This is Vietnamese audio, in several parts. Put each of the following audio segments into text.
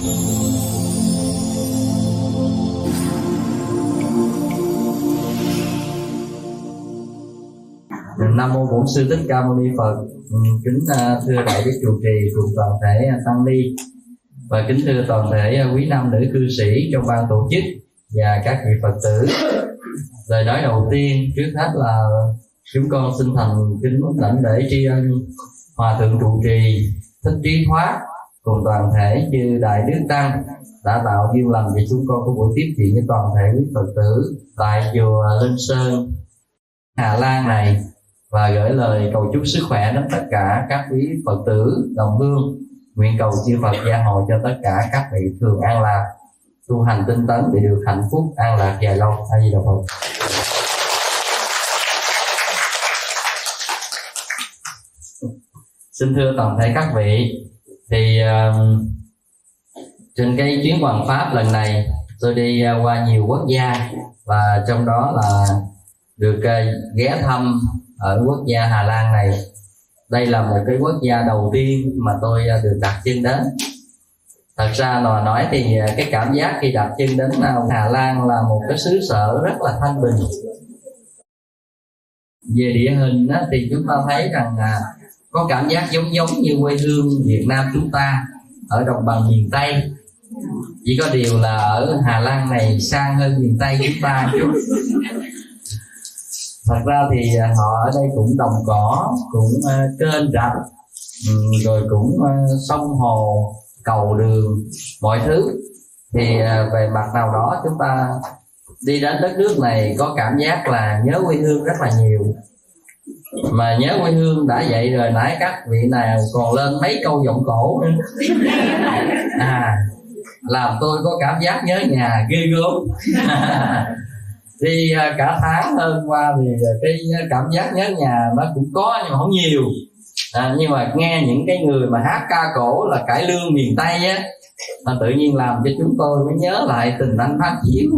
Nam mô Bổn Sư Thích Ca Mâu Ni Phật. Kính thưa đại đức trụ trì cùng toàn thể tăng ni, và kính thưa toàn thể quý nam nữ cư sĩ trong ban tổ chức và các vị Phật tử. Lời nói đầu tiên trước hết là chúng con xin thành kính lãnh lễ tri ân Hòa thượng trụ trì Thích Trí Thoát cùng toàn thể chư đại đức tăng đã tạo duyên lành để chúng con có buổi tiếp chuyện với toàn thể quý Phật tử tại chùa Linh Sơn, Hà Lan này, và gửi lời cầu chúc sức khỏe đến tất cả các quý Phật tử đồng hương. Nguyện cầu chư Phật gia hộ cho tất cả các vị thường an lạc, tu hành tinh tấn để được hạnh phúc an lạc dài lâu. A Di Đà Phật. Xin thưa toàn thể các vị, thì trên cái chuyến hoằng pháp lần này tôi đi qua nhiều quốc gia, và trong đó là được ghé thăm ở quốc gia Hà Lan này. Đây là một cái quốc gia đầu tiên mà tôi được đặt chân đến. Thật ra mà nói thì cái cảm giác khi đặt chân đến Hà Lan là một cái xứ sở rất là thanh bình. Về địa hình thì chúng ta thấy rằng có cảm giác giống như quê hương Việt Nam chúng ta ở đồng bằng miền Tây. Chỉ có điều là ở Hà Lan này sang hơn miền Tây chúng ta chút. Thật ra thì họ ở đây cũng đồng cỏ, cũng kênh rạch, rồi cũng sông hồ, cầu đường, mọi thứ. Thì về mặt nào đó chúng ta đi đến đất nước này có cảm giác là nhớ quê hương rất là nhiều. Mà nhớ quê hương đã vậy rồi, nãy các vị nào còn lên mấy câu giọng cổ nữa. Làm tôi có cảm giác nhớ nhà ghê gớm. Đi cả tháng hơn qua thì cái cảm giác nhớ nhà nó cũng có nhưng mà không nhiều. Nhưng mà nghe những cái người mà hát ca cổ là cải lương miền Tây á, tự nhiên làm cho chúng tôi mới nhớ lại tình anh phát chiếu.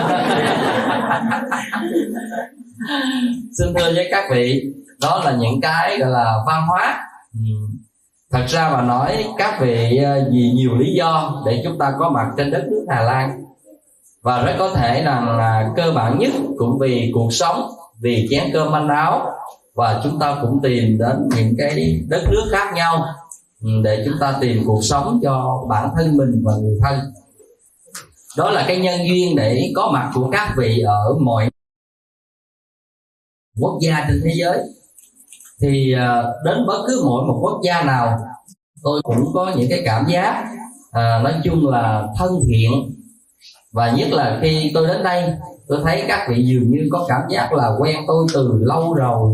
Xin thưa với các vị, đó là những cái gọi là văn hóa. Thật ra mà nói các vị vì nhiều lý do để chúng ta có mặt trên đất nước Hà Lan. Và rất có thể là cơ bản nhất cũng vì cuộc sống, vì chén cơm manh áo. Và chúng ta cũng tìm đến những cái đất nước khác nhau để chúng ta tìm cuộc sống cho bản thân mình và người thân. Đó là cái nhân duyên để có mặt của các vị ở mọi quốc gia trên thế giới. Thì đến bất cứ mỗi một quốc gia nào, tôi cũng có những cái cảm giác nói chung là thân thiện. Và nhất là khi tôi đến đây, tôi thấy các vị dường như có cảm giác là quen tôi từ lâu rồi.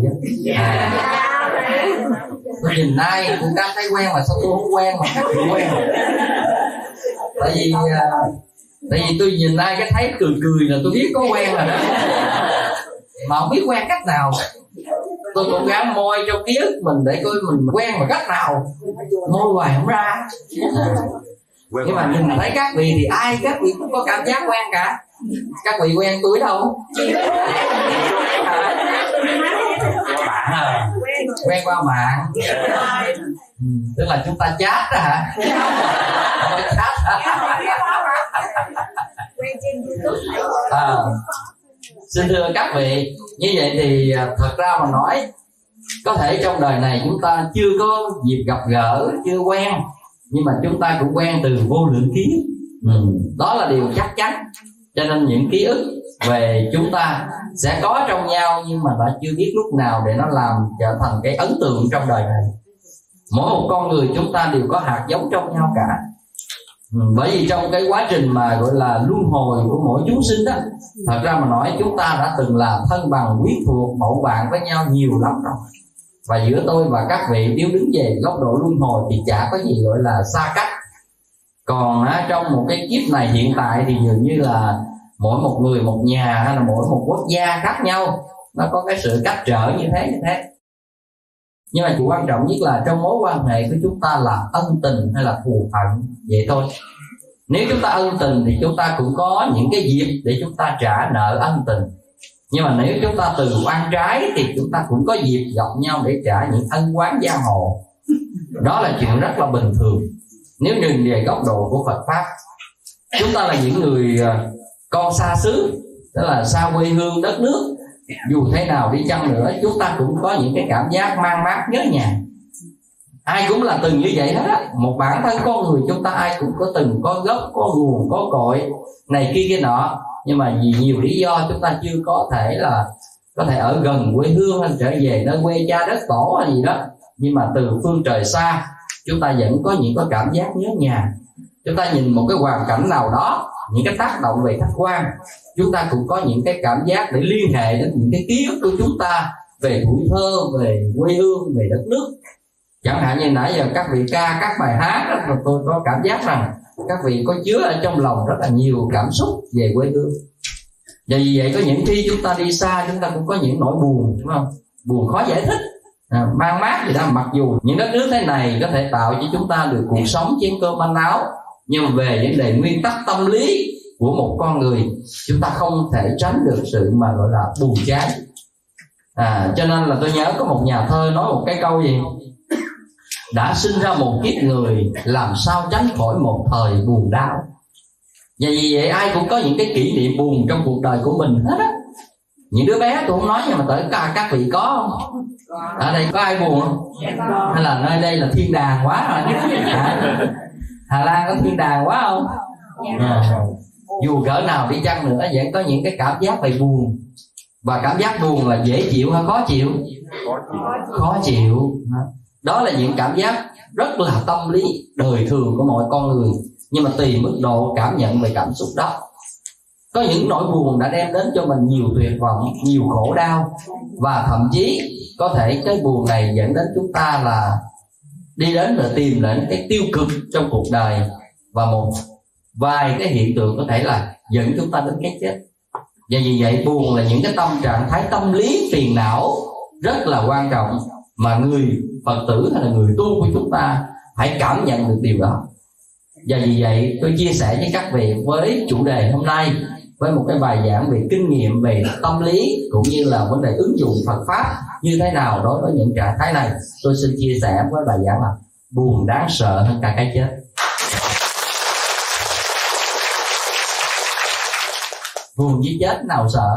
Tôi nhìn ai cũng cảm thấy quen, mà sao tôi không quen mà các vị quen? Tại vì tôi nhìn ai cái thấy cười là tôi biết có quen rồi đó, mà không biết quen cách nào. Tôi cũng gắng môi trong ký ức mình để coi mình quen bằng cách nào, môi hoài không ra. Nhưng mà nhìn thấy các vị thì ai các vị cũng có cảm giác quen cả. Các vị quen tôi đâu? Quen qua mạng. Tức là chúng ta chat đó hả? Xin thưa các vị, như vậy thì thật ra mà nói, có thể trong đời này chúng ta chưa có dịp gặp gỡ, chưa quen, nhưng mà chúng ta cũng quen từ vô lượng kiếp. Đó là điều chắc chắn. Cho nên những ký ức về chúng ta sẽ có trong nhau, nhưng mà đã chưa biết lúc nào để nó làm trở thành cái ấn tượng trong đời này. Mỗi một con người chúng ta đều có hạt giống trong nhau cả. Bởi vì trong cái quá trình mà gọi là luân hồi của mỗi chúng sinh đó, thật ra mà nói chúng ta đã từng là thân bằng quyến thuộc bầu bạn với nhau nhiều lắm rồi. Và giữa tôi và các vị nếu đứng về góc độ luân hồi thì chả có gì gọi là xa cách. Còn trong một cái kiếp này hiện tại thì dường như là mỗi một người một nhà, hay là mỗi một quốc gia khác nhau, nó có cái sự cách trở như thế. Nhưng mà điều quan trọng nhất là trong mối quan hệ của chúng ta là ân tình hay là thù hận, vậy thôi. Nếu chúng ta ân tình thì chúng ta cũng có những cái dịp để chúng ta trả nợ ân tình. Nhưng mà nếu chúng ta từ oan trái thì chúng ta cũng có dịp gặp nhau để trả những ân oán giang hồ. Đó là chuyện rất là bình thường. Nếu nhìn về góc độ của Phật Pháp, chúng ta là những người con xa xứ, tức là xa quê hương đất nước. Dù thế nào đi chăng nữa, chúng ta cũng có những cái cảm giác mang mát nhớ nhà. Ai cũng là từng như vậy hết á. Một bản thân con người chúng ta ai cũng có từng có gốc, có nguồn, có cội này kia kia nọ. Nhưng mà vì nhiều lý do chúng ta chưa có thể ở gần quê hương, hay trở về nơi quê cha đất tổ hay gì đó. Nhưng mà từ phương trời xa, chúng ta vẫn có những cái cảm giác nhớ nhà. Chúng ta nhìn một cái hoàn cảnh nào đó, những cái tác động về khách quan, chúng ta cũng có những cái cảm giác để liên hệ đến những cái ký ức của chúng ta về tuổi thơ, về quê hương, về đất nước. Chẳng hạn như nãy giờ các vị ca các bài hát đó, tôi có cảm giác rằng các vị có chứa ở trong lòng rất là nhiều cảm xúc về quê hương. Và vì vậy có những khi chúng ta đi xa, chúng ta cũng có những nỗi buồn, đúng không? Buồn khó giải thích, mang mát gì đó. Mặc dù những đất nước thế này có thể tạo cho chúng ta được cuộc sống chén cơm manh áo, nhưng mà về vấn đề nguyên tắc tâm lý của một con người, chúng ta không thể tránh được sự mà gọi là buồn chán. Cho nên là tôi nhớ có một nhà thơ nói một cái câu gì: đã sinh ra một kiếp người, làm sao tránh khỏi một thời buồn đau. Và vì vậy ai cũng có những cái kỷ niệm buồn trong cuộc đời của mình hết á. Những đứa bé tôi không nói, nhưng mà tới các vị có không? Ở đây có ai buồn không? Hay là nơi đây là thiên đàng quá rồi? Hà Lan có thiên đàng quá không? Dù cỡ nào đi chăng nữa vẫn có những cái cảm giác về buồn. Và cảm giác buồn là dễ chịu hay khó chịu? Khó chịu. Đó là những cảm giác rất là tâm lý đời thường của mọi con người, nhưng mà tùy mức độ cảm nhận về cảm xúc đó. Có những nỗi buồn đã đem đến cho mình nhiều tuyệt vọng, nhiều khổ đau, và thậm chí có thể cái buồn này dẫn đến chúng ta là đi đến và tìm đến cái tiêu cực trong cuộc đời, và một vài cái hiện tượng có thể là dẫn chúng ta đến cái chết. Và vì vậy buồn là những cái trạng thái tâm lý phiền não rất là quan trọng, mà người Phật tử hay là người tu của chúng ta hãy cảm nhận được điều đó. Và vì vậy tôi chia sẻ với các vị với chủ đề hôm nay, với một cái bài giảng về kinh nghiệm về tâm lý cũng như là vấn đề ứng dụng Phật Pháp như thế nào đối với những trạng thái này. Tôi xin chia sẻ với bài giảng là buồn đáng sợ hơn cả cái chết. Buồn với chết nào sợ?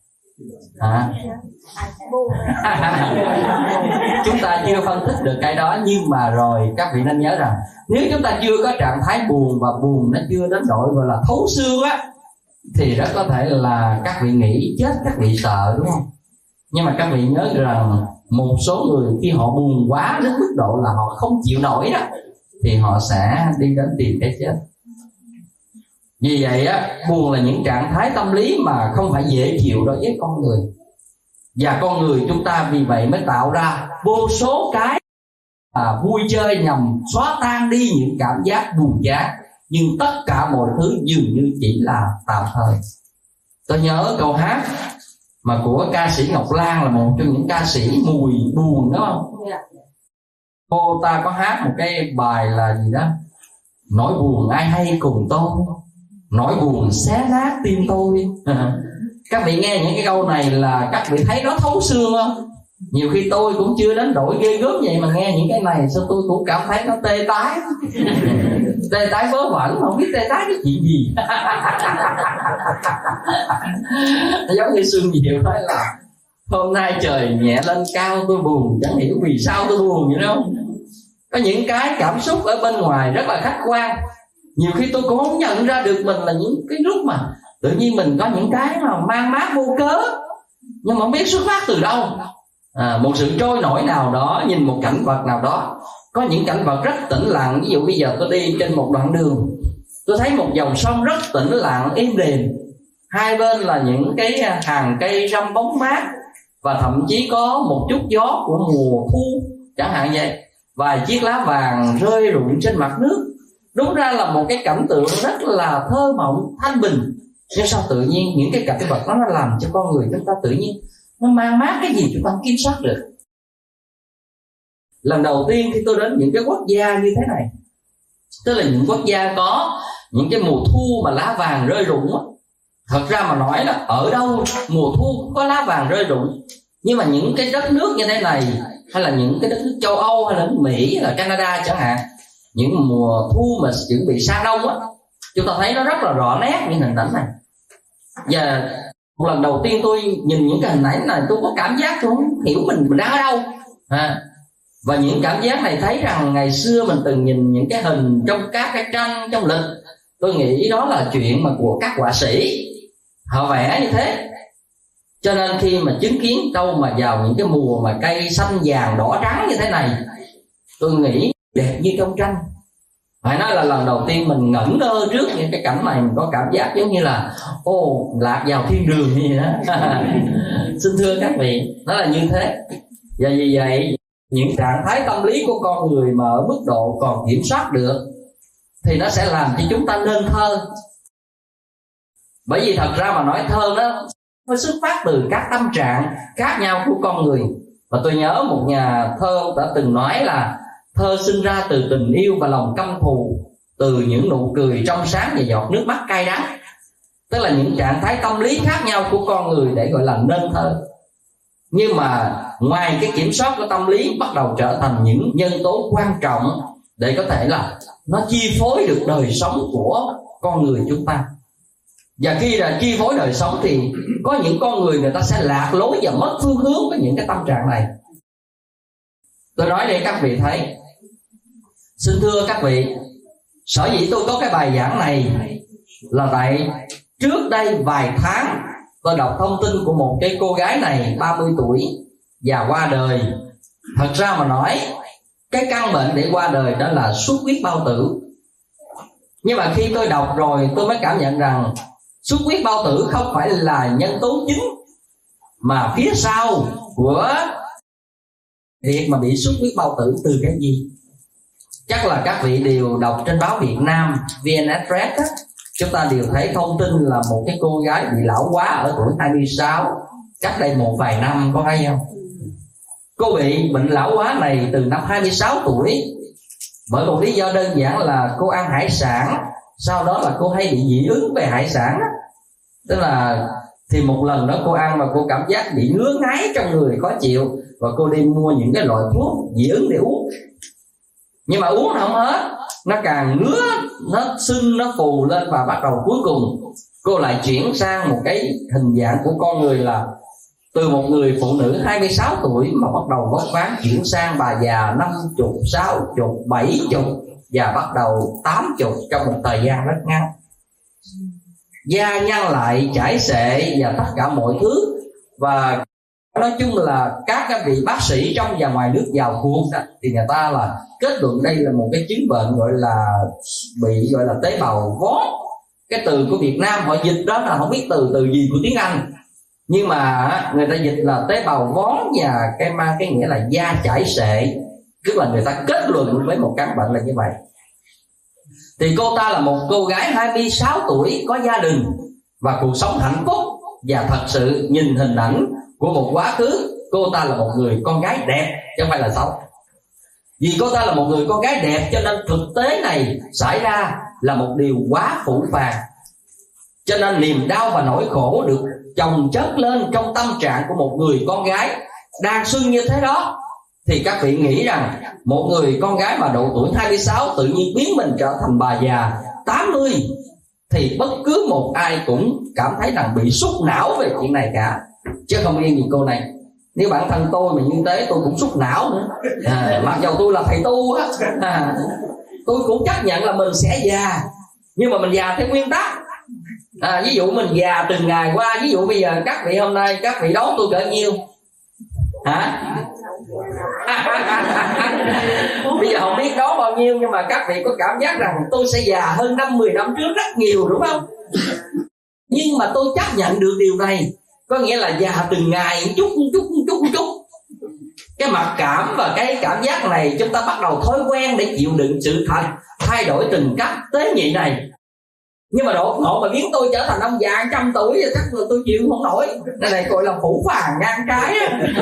Chúng ta chưa phân tích được cái đó, nhưng mà rồi các vị nên nhớ rằng nếu chúng ta chưa có trạng thái buồn, và buồn nó chưa đến độ gọi là thấu xương á, thì rất có thể là các vị nghĩ chết các vị sợ, đúng không? Nhưng mà các vị nhớ rằng một số người khi họ buồn quá đến mức độ là họ không chịu nổi đó, thì họ sẽ đi đến tìm cái chết. Vì vậy á, buồn là những trạng thái tâm lý mà không phải dễ chịu đối với con người. Và con người chúng ta vì vậy mới tạo ra vô số cái vui chơi nhằm xóa tan đi những cảm giác buồn chán. Nhưng tất cả mọi thứ dường như chỉ là tạm thời. Tôi nhớ câu hát mà của ca sĩ Ngọc Lan, là một trong những ca sĩ mùi buồn, đúng không? Cô ta có hát một cái bài là gì đó: nỗi buồn ai hay cùng tôi, nỗi buồn xé nát tim tôi. Các vị nghe những cái câu này là các vị thấy nó thấu xương không? Nhiều khi tôi cũng chưa đến độ ghê gớm vậy, mà nghe những cái này sao tôi cũng cảm thấy nó tê tái. Tê tái vớ vẩn, không biết tê tái cái chuyện gì. Giống như Xuân Diệu nói là hôm nay trời nhẹ lên cao tôi buồn, chẳng hiểu vì sao tôi buồn vậy đâu. Có những cái cảm xúc ở bên ngoài rất là khách quan, nhiều khi tôi cũng không nhận ra được mình là những cái lúc mà tự nhiên mình có những cái mà mang mát vô cớ, nhưng mà không biết xuất phát từ đâu. Một sự trôi nổi nào đó, nhìn một cảnh vật nào đó. Có những cảnh vật rất tĩnh lặng. Ví dụ bây giờ tôi đi trên một đoạn đường, tôi thấy một dòng sông rất tĩnh lặng, êm đềm. Hai bên là những cái hàng cây râm bóng mát, và thậm chí có một chút gió của mùa thu chẳng hạn vậy. Vài chiếc lá vàng rơi rụng trên mặt nước. Đúng ra là một cái cảnh tượng rất là thơ mộng, thanh bình. Nhưng sao tự nhiên những cái cảnh vật đó nó làm cho con người chúng ta tự nhiên nó mang mát cái gì chúng ta không kiểm soát được. Lần đầu tiên khi tôi đến những cái quốc gia như thế này, tức là những quốc gia có những cái mùa thu mà lá vàng rơi rụng á, thật ra mà nói là ở đâu mùa thu có lá vàng rơi rụng. Nhưng mà những cái đất nước như thế này, hay là những cái đất nước châu Âu, hay là Mỹ, hay là Canada chẳng hạn, những mùa thu mà chuẩn bị sang đông á, chúng ta thấy nó rất là rõ nét những hình ảnh này. Và một lần đầu tiên tôi nhìn những cái hình ảnh này, tôi có cảm giác tôi không hiểu mình đang ở đâu. Và những cảm giác này thấy rằng ngày xưa mình từng nhìn những cái hình trong các cái tranh trong lịch, tôi nghĩ đó là chuyện mà của các họa sĩ họ vẽ như thế. Cho nên khi mà chứng kiến đâu mà vào những cái mùa mà cây xanh vàng đỏ trắng như thế này, tôi nghĩ đẹp như trong tranh. Phải nói là lần đầu tiên mình ngẩn ngơ trước những cái cảnh này, mình có cảm giác giống như là lạc vào thiên đường như vậy đó. Xin thưa các vị, nó là như thế. Và vì vậy những trạng thái tâm lý của con người mà ở mức độ còn kiểm soát được thì nó sẽ làm cho chúng ta nên thơ. Bởi vì thật ra mà nói thơ đó nó xuất phát từ các tâm trạng khác nhau của con người. Và tôi nhớ một nhà thơ đã từng nói là thơ sinh ra từ tình yêu và lòng căm thù, từ những nụ cười trong sáng và giọt nước mắt cay đắng. Tức là những trạng thái tâm lý khác nhau của con người để gọi là nên thơ. Nhưng mà ngoài cái kiểm soát của tâm lý bắt đầu trở thành những nhân tố quan trọng để có thể là nó chi phối được đời sống của con người chúng ta. Và khi là chi phối đời sống thì có những con người ta sẽ lạc lối và mất phương hướng với những cái tâm trạng này. Tôi nói để các vị thấy. Xin thưa các vị, sở dĩ tôi có cái bài giảng này là tại trước đây vài tháng tôi đọc thông tin của một cái cô gái này 30 tuổi và qua đời. Thật ra mà nói, cái căn bệnh để qua đời đó là xuất huyết bao tử. Nhưng mà khi tôi đọc rồi tôi mới cảm nhận rằng xuất huyết bao tử không phải là nhân tố chính, mà phía sau của việc mà bị xuất huyết bao tử từ cái gì. Chắc là các vị đều đọc trên báo Việt Nam, VN Express á, chúng ta đều thấy thông tin là một cái cô gái bị lão hóa ở tuổi 26 cách đây một vài năm, có hay không? Cô bị bệnh lão hóa này từ năm 26 tuổi bởi một lý do đơn giản là cô ăn hải sản, sau đó là cô hay bị dị ứng về hải sản đó. Tức là thì một lần đó cô ăn mà cô cảm giác bị ngứa ngáy trong người, khó chịu, và cô đi mua những cái loại thuốc dị ứng để uống. Nhưng mà uống không hết, nó càng ngứa, nó sưng, nó phù lên, và bắt đầu cuối cùng cô lại chuyển sang một cái hình dạng của con người là từ một người phụ nữ 26 tuổi mà bắt đầu vóc dáng chuyển sang bà già 50, 60, 70 và bắt đầu 80 trong một thời gian rất ngắn. Da nhăn lại, chảy xệ và tất cả mọi thứ. Và nói chung là các vị bác sĩ trong và ngoài nước vào cuộc đó, thì người ta là kết luận đây là một cái chứng bệnh gọi là bị gọi là tế bào vón. Cái từ của Việt Nam họ dịch đó là không biết từ gì của tiếng Anh, nhưng mà người ta dịch là tế bào vón, và cái nghĩa là da chảy xệ. Tức là người ta kết luận với một căn bệnh là như vậy. Thì cô ta là một cô gái 26 tuổi có gia đình và cuộc sống hạnh phúc. Và thật sự nhìn hình ảnh của một quá khứ, cô ta là một người con gái đẹp chứ không phải là xấu. Vì cô ta là một người con gái đẹp cho nên thực tế này xảy ra là một điều quá phũ phàng. Cho nên niềm đau và nỗi khổ được chồng chất lên trong tâm trạng của một người con gái đang xuân như thế đó. Thì các vị nghĩ rằng một người con gái mà độ tuổi 26 tự nhiên biến mình trở thành bà già 80, thì bất cứ một ai cũng cảm thấy rằng bị sút não về chuyện này cả, chứ không riêng gì cô này. Nếu bản thân tôi mà như thế tôi cũng sút não nữa. Mặc dù tôi là thầy tu á, tôi cũng chấp nhận là mình sẽ già, nhưng mà mình già theo nguyên tắc. Ví dụ mình già từng ngày qua. Ví dụ bây giờ các vị hôm nay các vị đón tôi cỡ nhiêu? Bây giờ không biết đón bao nhiêu, nhưng mà các vị có cảm giác rằng tôi sẽ già hơn 5-10 năm trước rất nhiều, đúng không? Nhưng mà tôi chấp nhận được điều này, có nghĩa là già từng ngày một chút. Cái mặc cảm và cái cảm giác này chúng ta bắt đầu thói quen để chịu đựng sự thay đổi tình cách tế nhị này. Nhưng mà đột ngột mà biến tôi trở thành ông già 100 tuổi thì chắc là tôi chịu không nổi. Cái này gọi là phũ phàng ngang trái.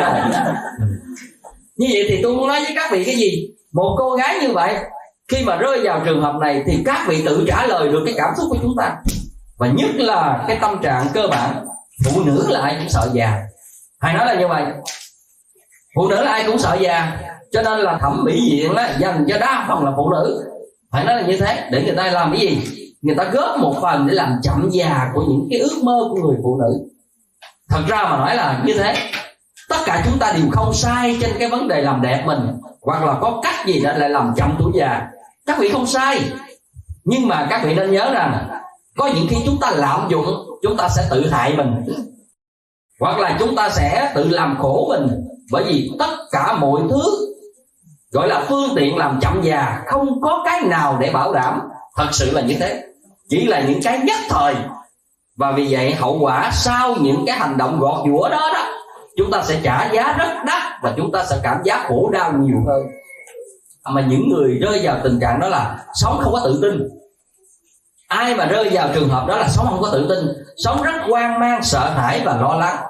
Như vậy thì tôi muốn nói với các vị cái gì? Một cô gái như vậy, khi mà rơi vào trường hợp này thì các vị tự trả lời được cái cảm xúc của chúng ta. Và nhất là cái tâm trạng cơ bản, phụ nữ là ai cũng sợ già. Hay nói là như vậy, phụ nữ là ai cũng sợ già. Cho nên là thẩm mỹ viện đó, dành cho đa phần là phụ nữ. Phải nói là như thế. Để người ta làm cái gì? Người ta góp một phần để làm chậm già của những cái ước mơ của người phụ nữ. Thật ra mà nói là như thế. Tất cả chúng ta đều không sai trên cái vấn đề làm đẹp mình, hoặc là có cách gì đó lại làm chậm tuổi già. Các vị không sai. Nhưng mà các vị nên nhớ rằng có những khi chúng ta lạm dụng, chúng ta sẽ tự hại mình, hoặc là chúng ta sẽ tự làm khổ mình. Bởi vì tất cả mọi thứ gọi là phương tiện làm chậm già, không có cái nào để bảo đảm. Thật sự là như thế. Chỉ là những cái nhất thời. Và vì vậy hậu quả sau những cái hành động gọt giũa đó chúng ta sẽ trả giá rất đắt, và chúng ta sẽ cảm giác khổ đau nhiều hơn. Mà những người rơi vào tình trạng đó là sống không có tự tin. Ai mà rơi vào trường hợp đó là sống không có tự tin, sống rất hoang mang, sợ hãi và lo lắng,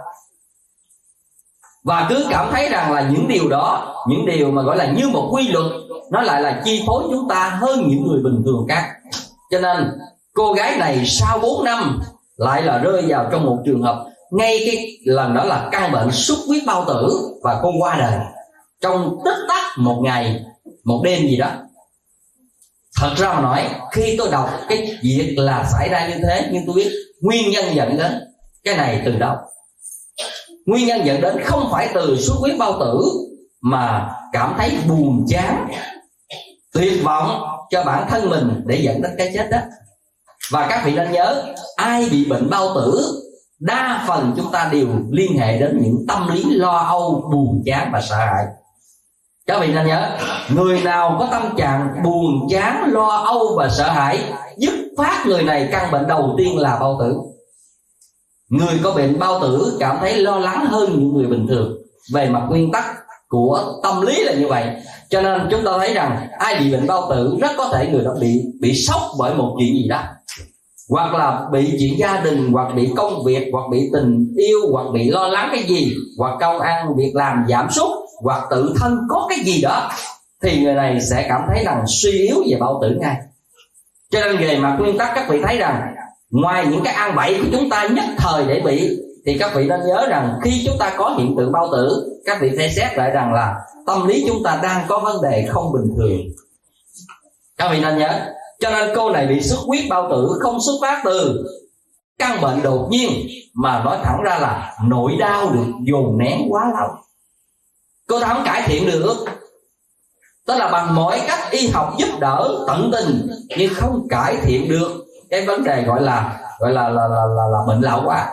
và cứ cảm thấy rằng là những điều đó, những điều mà gọi là như một quy luật, nó lại là chi phối chúng ta hơn những người bình thường khác. Cho nên cô gái này sau 4 năm lại là rơi vào trong một trường hợp, ngay cái lần đó là căn bệnh xuất huyết bao tử, và cô qua đời trong tích tắc một ngày một đêm gì đó. Thật ra mà nói, khi tôi đọc cái việc là xảy ra như thế, nhưng tôi biết nguyên nhân dẫn đến cái này từ đâu. Nguyên nhân dẫn đến không phải từ xuất huyết bao tử, mà cảm thấy buồn chán, tuyệt vọng cho bản thân mình để dẫn đến cái chết đó. Và các vị nên nhớ, ai bị bệnh bao tử, đa phần chúng ta đều liên hệ đến những tâm lý lo âu, buồn chán và sợ hãi. Các vị nên nhớ, người nào có tâm trạng buồn chán, lo âu và sợ hãi, dứt phát người này căn bệnh đầu tiên là bao tử. Người có bệnh bao tử cảm thấy lo lắng hơn những người bình thường. Về mặt nguyên tắc của tâm lý là như vậy. Cho nên chúng ta thấy rằng ai bị bệnh bao tử rất có thể người đó bị sốc bởi một chuyện gì đó, hoặc là bị chuyện gia đình, hoặc bị công việc, hoặc bị tình yêu, hoặc bị lo lắng cái gì, hoặc công ăn việc làm giảm sút, hoặc tự thân có cái gì đó, thì người này sẽ cảm thấy rằng suy yếu về bao tử ngay. Cho nên về mặt nguyên tắc, các vị thấy rằng ngoài những cái ăn bậy của chúng ta nhất thời để bị, thì các vị nên nhớ rằng khi chúng ta có hiện tượng bao tử, các vị phải xét lại rằng là tâm lý chúng ta đang có vấn đề không bình thường. Các vị nên nhớ. Cho nên cô này bị xuất huyết bao tử không xuất phát từ căn bệnh đột nhiên, mà nói thẳng ra là nỗi đau được dồn nén quá lâu. Cô ta không cải thiện được, tức là bằng mọi cách y học giúp đỡ tận tình, nhưng không cải thiện được cái vấn đề gọi là bệnh lão hóa.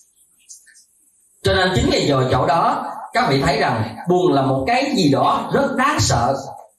Cho nên chính cái giờ chỗ đó, các vị thấy rằng buồn là một cái gì đó rất đáng sợ.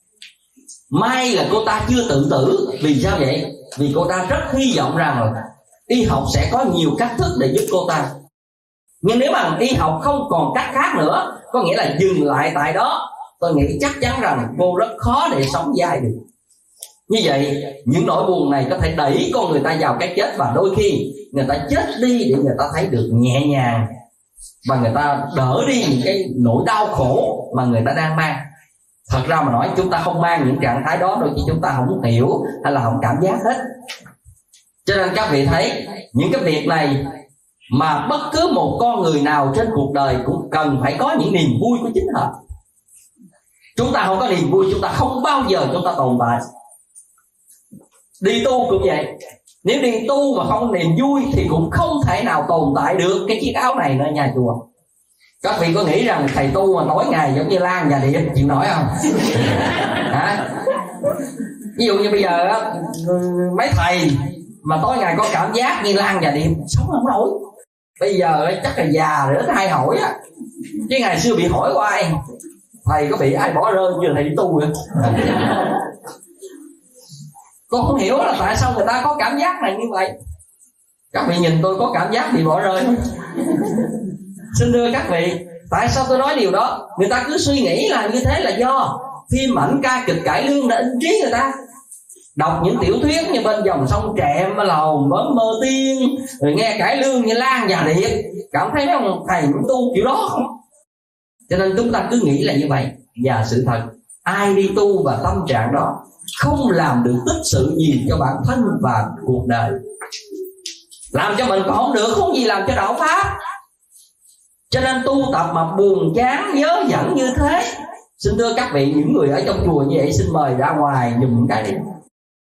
May là cô ta chưa tự tử. Vì sao vậy? Vì cô ta rất hy vọng rằng y học sẽ có nhiều cách thức để giúp cô ta. Nhưng nếu mà y học không còn cách khác nữa, có nghĩa là dừng lại tại đó, tôi nghĩ chắc chắn rằng cô rất khó để sống dài được. Như vậy, những nỗi buồn này có thể đẩy con người ta vào cái chết, và đôi khi người ta chết đi để người ta thấy được nhẹ nhàng, và người ta đỡ đi những cái nỗi đau khổ mà người ta đang mang. Thật ra mà nói, chúng ta không mang những trạng thái đó, đôi khi chúng ta không hiểu hay là không cảm giác hết. Cho nên các vị thấy, những cái việc này mà bất cứ một con người nào trên cuộc đời cũng cần phải có những niềm vui của chính họ. Chúng ta không có niềm vui, chúng ta không bao giờ chúng ta tồn tại. Đi tu cũng vậy. Nếu đi tu mà không có niềm vui thì cũng không thể nào tồn tại được cái chiếc áo này nơi nhà chùa. Các vị có nghĩ rằng thầy tu mà tối ngày giống như Lan nhà Điệp chịu nổi không? Hả? Ví dụ như bây giờ á, mấy thầy mà tối ngày có cảm giác như Lan nhà Điệp sống không nổi. Bây giờ chắc là già rồi ít ai hỏi á. Chứ ngày xưa bị hỏi hoài, thầy có bị ai bỏ rơi chưa thầy đi tu vậy? Tôi không hiểu là tại sao người ta có cảm giác này như vậy. Các vị nhìn tôi có cảm giác bị bỏ rơi không? Xin thưa các vị, tại sao tôi nói điều đó? Người ta cứ suy nghĩ là như thế là do phim ảnh ca kịch cải lương đã in trí người ta. Đọc những tiểu thuyết như Bên dòng sông Trẹm, Lầu Mớm Mơ Tiên, rồi nghe cải lương như Lan và Điệp, cảm thấy mấy ông thầy cũng tu kiểu đó không? Cho nên chúng ta cứ nghĩ là như vậy. Và sự thật, ai đi tu và tâm trạng đó không làm được tích sự gì cho bản thân và cuộc đời. Làm cho mình còn không được, không gì làm cho đạo pháp. Cho nên tu tập mà buồn chán nhớ dẫn như thế, xin thưa các vị, những người ở trong chùa như vậy xin mời ra ngoài dùm cái đi.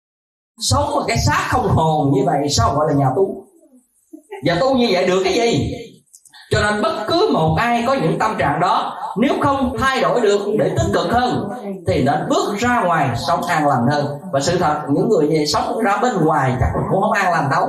sống một cái xác không hồn như vậy sao gọi là nhà tu? Nhà tu như vậy được cái gì? Cho nên bất cứ một ai có những tâm trạng đó, nếu không thay đổi được để tích cực hơn thì nên bước ra ngoài sống an lành hơn. Và sự thật những người về sống ra bên ngoài chắc cũng không an lành đâu.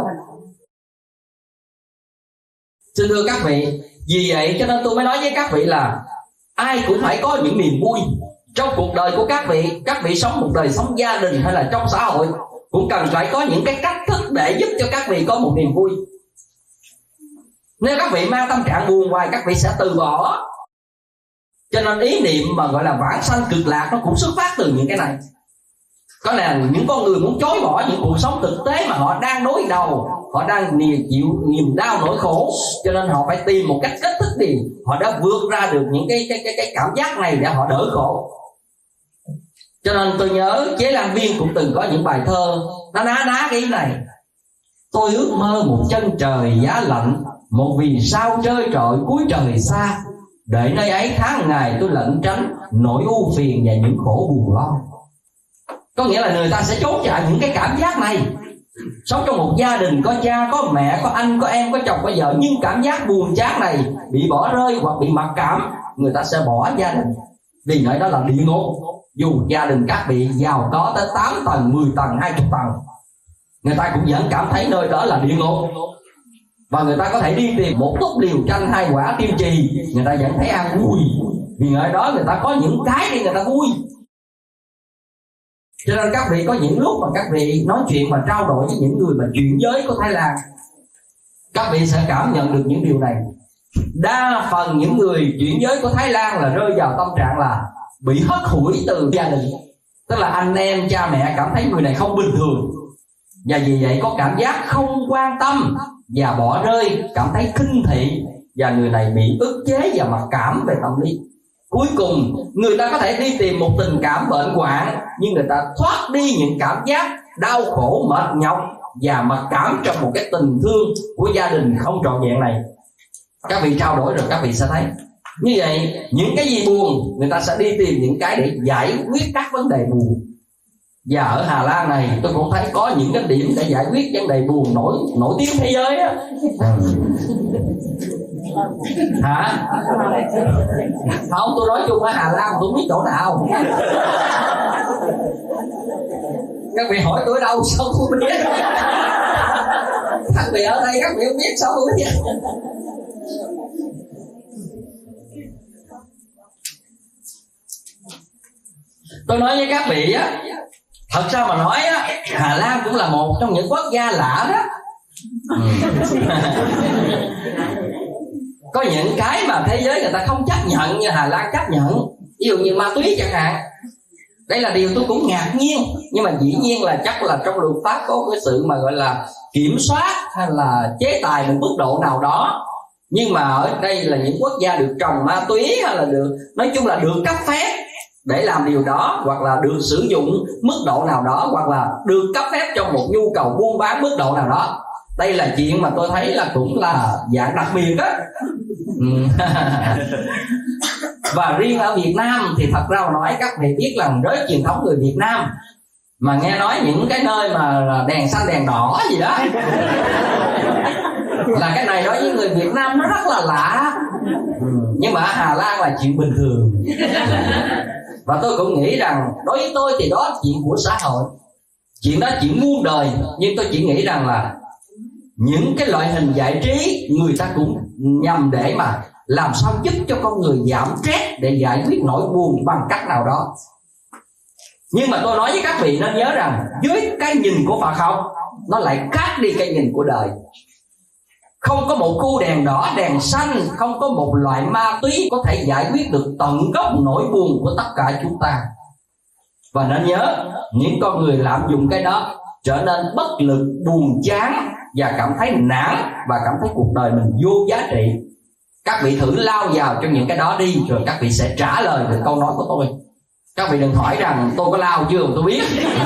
Xin thưa các vị, vì vậy cho nên tôi mới nói với các vị là ai cũng phải có những niềm vui trong cuộc đời của các vị. Các vị sống một đời sống gia đình hay là trong xã hội cũng cần phải có những cái cách thức để giúp cho các vị có một niềm vui. Nếu các vị mang tâm trạng buồn hoài, các vị sẽ từ bỏ. Cho nên ý niệm mà gọi là vãng sanh cực lạc nó cũng xuất phát từ những cái này. Có lẽ những con người muốn chối bỏ những cuộc sống thực tế mà họ đang đối đầu, họ đang chịu niềm đau nỗi khổ, cho nên họ phải tìm một cách kết thúc gì họ đã vượt ra được những cái cảm giác này để họ đỡ khổ. Cho nên tôi nhớ Chế Lan Viên cũng từng có những bài thơ nó ná cái ý này: tôi ước mơ một chân trời giá lạnh, một vì sao chơi trọi cuối trời xa, đợi nơi ấy tháng ngày tôi lẩn tránh nỗi ưu phiền và những khổ buồn lo. Có nghĩa là người ta sẽ trốn chạy những cái cảm giác này. Sống trong một gia đình có cha, có mẹ, có anh, có em, có chồng, có vợ, nhưng cảm giác buồn chán này bị bỏ rơi hoặc bị mặc cảm, người ta sẽ bỏ gia đình, vì nơi đó là địa ngục. Dù gia đình các vị giàu có tới 8 tầng, 10 tầng, 20 tầng, người ta cũng vẫn cảm thấy nơi đó là địa ngục. Và người ta có thể đi tìm một túp liều tranh 2 quả tiên trì, người ta vẫn thấy an vui, vì ở đó người ta có những cái để người ta vui. Cho nên các vị có những lúc mà các vị nói chuyện và trao đổi với những người mà chuyển giới của Thái Lan, các vị sẽ cảm nhận được những điều này. Đa phần những người chuyển giới của Thái Lan là rơi vào tâm trạng là bị hất hủi từ gia đình. Tức là anh em, cha mẹ cảm thấy người này không bình thường, và vì vậy có cảm giác không quan tâm và bỏ rơi, cảm thấy khinh thị, và người này bị ức chế và mặc cảm về tâm lý. Cuối cùng người ta có thể đi tìm một tình cảm bệnh hoạn, nhưng người ta thoát đi những cảm giác đau khổ, mệt nhọc và mặc cảm trong một cái tình thương của gia đình không trọn vẹn này. Các vị trao đổi rồi các vị sẽ thấy. Như vậy những cái gì buồn, người ta sẽ đi tìm những cái để giải quyết các vấn đề buồn. Và ở Hà Lan này tôi cũng thấy có những cái điểm để giải quyết vấn đề buồn nổi tiếng thế giới á. Hả? Không, tôi nói chung ở Hà Lan tôi không biết chỗ nào. Các vị hỏi tôi ở đâu sao tôi biết? Các vị ở đây các vị không biết sao tôi biết? Tôi nói với các vị á, thật ra mà nói á, Hà Lan cũng là một trong những quốc gia lạ đó. Có những cái mà thế giới người ta không chấp nhận như Hà Lan chấp nhận. Ví dụ như ma túy chẳng hạn. Đây là điều tôi cũng ngạc nhiên. Nhưng mà dĩ nhiên là chắc là trong luật pháp có cái sự mà gọi là kiểm soát hay là chế tài một mức độ nào đó. Nhưng mà ở đây là những quốc gia được trồng ma túy hay là được, nói chung là được cấp phép để làm điều đó, hoặc là được sử dụng mức độ nào đó, hoặc là được cấp phép trong một nhu cầu buôn bán mức độ nào đó. Đây là chuyện mà tôi thấy là cũng là dạng đặc biệt đó. Và riêng ở Việt Nam thì thật ra mà nói, các vị biết là giới truyền thống người Việt Nam mà nghe nói những cái nơi mà đèn xanh đèn đỏ gì đó là cái này đối với người Việt Nam nó rất là lạ. Nhưng mà ở Hà Lan là chuyện bình thường. Và tôi cũng nghĩ rằng đối với tôi thì đó là chuyện của xã hội, chuyện đó chuyện muôn đời. Nhưng tôi chỉ nghĩ rằng là những cái loại hình giải trí người ta cũng nhằm để mà làm sao giúp cho con người giảm stress để giải quyết nỗi buồn bằng cách nào đó. Nhưng mà tôi nói với các vị nên nhớ rằng dưới cái nhìn của Phật học nó lại khác đi cái nhìn của đời. Không có một khu đèn đỏ, đèn xanh, không có một loại ma túy có thể giải quyết được tận gốc nỗi buồn của tất cả chúng ta. Và nên nhớ, những con người lạm dụng cái đó trở nên bất lực, buồn chán và cảm thấy nản và cảm thấy cuộc đời mình vô giá trị. Các vị thử lao vào trong những cái đó đi, rồi các vị sẽ trả lời được câu nói của tôi. Các vị đừng hỏi rằng tôi có lao chưa, tôi biết.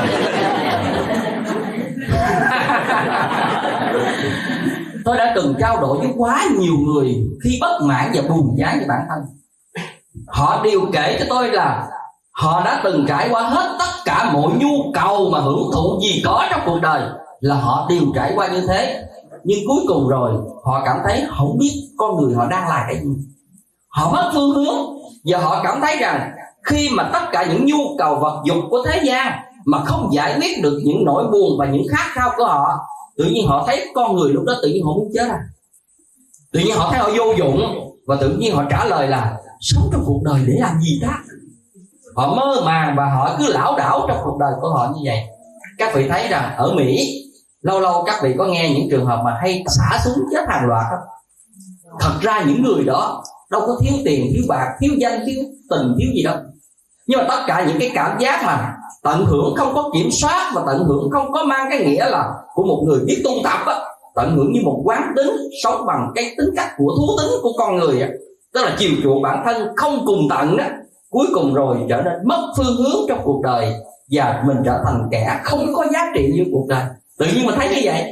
Tôi đã từng trao đổi với quá nhiều người khi bất mãn và buồn chán với bản thân. Họ đều kể cho tôi là Họ đã từng trải qua hết tất cả mọi nhu cầu mà hưởng thụ gì có trong cuộc đời, là họ đều trải qua như thế. Nhưng cuối cùng rồi họ cảm thấy không biết con người họ đang là cái gì. Họ mất phương hướng. Và họ cảm thấy rằng khi mà tất cả những nhu cầu vật dục của thế gian mà không giải quyết được những nỗi buồn và những khát khao của họ, tự nhiên họ thấy con người lúc đó tự nhiên họ muốn chết. Tự nhiên họ thấy họ vô dụng. Và tự nhiên họ trả lời là sống trong cuộc đời để làm gì ta. Họ mơ màng và họ cứ lảo đảo trong cuộc đời của họ như vậy. Các vị thấy rằng ở Mỹ lâu lâu các vị có nghe những trường hợp mà hay xả súng chết hàng loạt không? Thật ra những người đó đâu có thiếu tiền, thiếu bạc, thiếu danh, thiếu tình, thiếu gì đâu. Nhưng mà tất cả những cái cảm giác mà tận hưởng không có kiểm soát, và tận hưởng không có mang cái nghĩa là của một người biết tu tập á, tận hưởng như một quán tính, sống bằng cái tính cách của thú tính của con người á, tức là chiều chuộng bản thân không cùng tận đó, cuối cùng rồi trở nên mất phương hướng trong cuộc đời, và mình trở thành kẻ không có giá trị như cuộc đời. Tự nhiên mình thấy như vậy.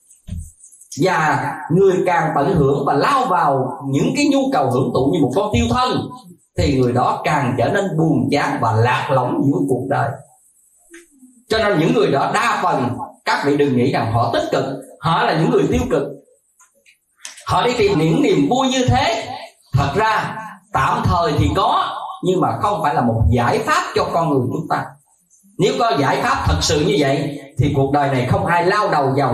Và người càng tận hưởng và lao vào những cái nhu cầu hưởng thụ như một con tiêu thân, thì người đó càng trở nên buồn chán và lạc lõng giữa cuộc đời. Cho nên những người đó đa phần, các vị đừng nghĩ rằng họ tích cực, họ là những người tiêu cực. Họ đi tìm những niềm vui như thế, thật ra tạm thời thì có, nhưng mà không phải là một giải pháp cho con người chúng ta. Nếu có giải pháp thật sự như vậy thì cuộc đời này không ai lao đầu vào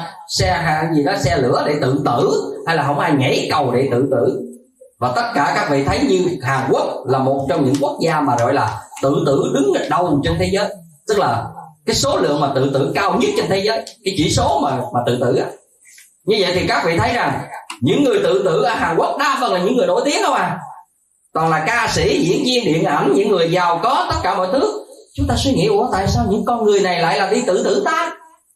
xe lửa để tự tử, hay là không ai nhảy cầu để tự tử. Và tất cả các vị thấy như Hàn Quốc là một trong những quốc gia mà gọi là tự tử đứng đầu trên thế giới, tức là cái số lượng mà tự tử cao nhất trên thế giới, cái chỉ số mà tự tử á. Như vậy thì các vị thấy rằng những người tự tử ở Hàn Quốc đa phần là những người nổi tiếng không à, toàn là ca sĩ, diễn viên điện ảnh, những người giàu có, tất cả mọi thứ. Chúng ta suy nghĩ, ủa tại sao những con người này lại là đi tự tử ta?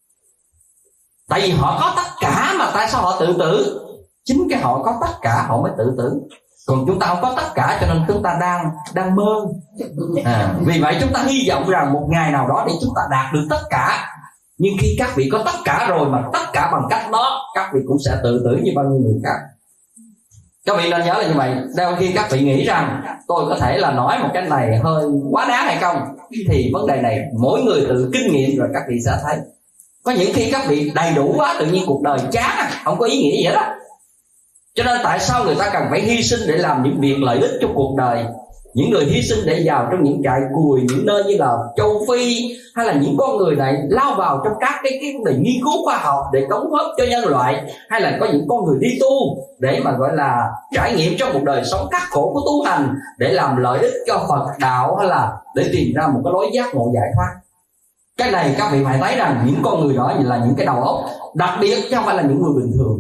Tại vì họ có tất cả mà tại sao họ tự tử? Chính cái họ có tất cả họ mới tự tử. Còn chúng ta không có tất cả cho nên chúng ta đang mơ. Vì vậy chúng ta hy vọng rằng một ngày nào đó để chúng ta đạt được tất cả. Nhưng khi các vị có tất cả rồi mà tất cả bằng cách đó, các vị cũng sẽ tự tử như bao nhiêu người khác. Các vị nên nhớ là như vậy. Đôi khi các vị nghĩ rằng tôi có thể là nói một cái này hơi quá đáng hay không, thì vấn đề này mỗi người tự kinh nghiệm rồi các vị sẽ thấy. Có những khi các vị đầy đủ quá, tự nhiên cuộc đời chán, không có ý nghĩa gì hết đó. Cho nên tại sao người ta cần phải hy sinh để làm những việc lợi ích cho cuộc đời? Những người hy sinh để vào trong những trại cùi, những nơi như là châu Phi, hay là những con người này lao vào trong các cái vấn đề nghiên cứu khoa học để đóng góp cho nhân loại, hay là có những con người đi tu để mà gọi là trải nghiệm trong một đời sống khắc khổ của tu hành để làm lợi ích cho Phật đạo, hay là để tìm ra một cái lối giác ngộ giải thoát. Cái này các vị phải thấy rằng những con người đó là những cái đầu óc đặc biệt, chứ không phải là những người bình thường.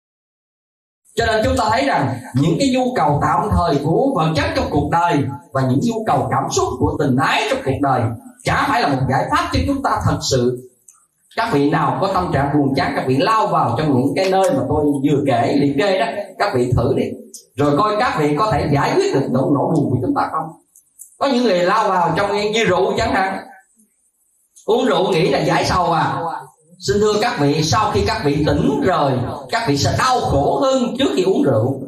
Cho nên chúng ta thấy rằng những cái nhu cầu tạm thời của vật chất trong cuộc đời và những nhu cầu cảm xúc của tình ái trong cuộc đời chả phải là một giải pháp cho chúng ta thật sự. Các vị nào có tâm trạng buồn chán, các vị lao vào trong những cái nơi mà tôi vừa kể liệt kê đó, các vị thử đi, rồi coi các vị có thể giải quyết được nỗi buồn của chúng ta không. Có những người lao vào trong như rượu chẳng hạn, uống rượu nghĩ là giải sầu à. Xin thưa các vị, sau khi các vị tỉnh rồi, các vị sẽ đau khổ hơn trước khi uống rượu.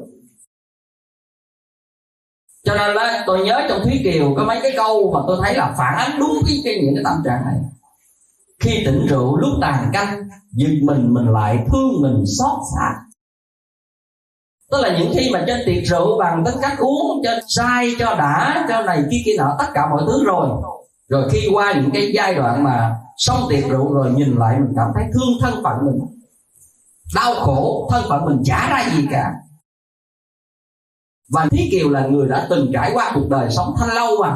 Cho nên là tôi nhớ trong Thúy Kiều có mấy cái câu mà tôi thấy là phản ánh đúng những cái tâm trạng này. Khi tỉnh rượu lúc tàn canh, giật mình lại thương mình xót xa. Tức là những khi mà trên tiệc rượu bằng tính cách uống cho sai, cho đã, cho này kia nọ, tất cả mọi thứ rồi khi qua những cái giai đoạn mà xong tiệc rượu rồi nhìn lại mình cảm thấy thương thân phận mình, đau khổ, thân phận mình chả ra gì cả. Và Thúy Kiều là người đã từng trải qua cuộc đời sống thanh lâu mà.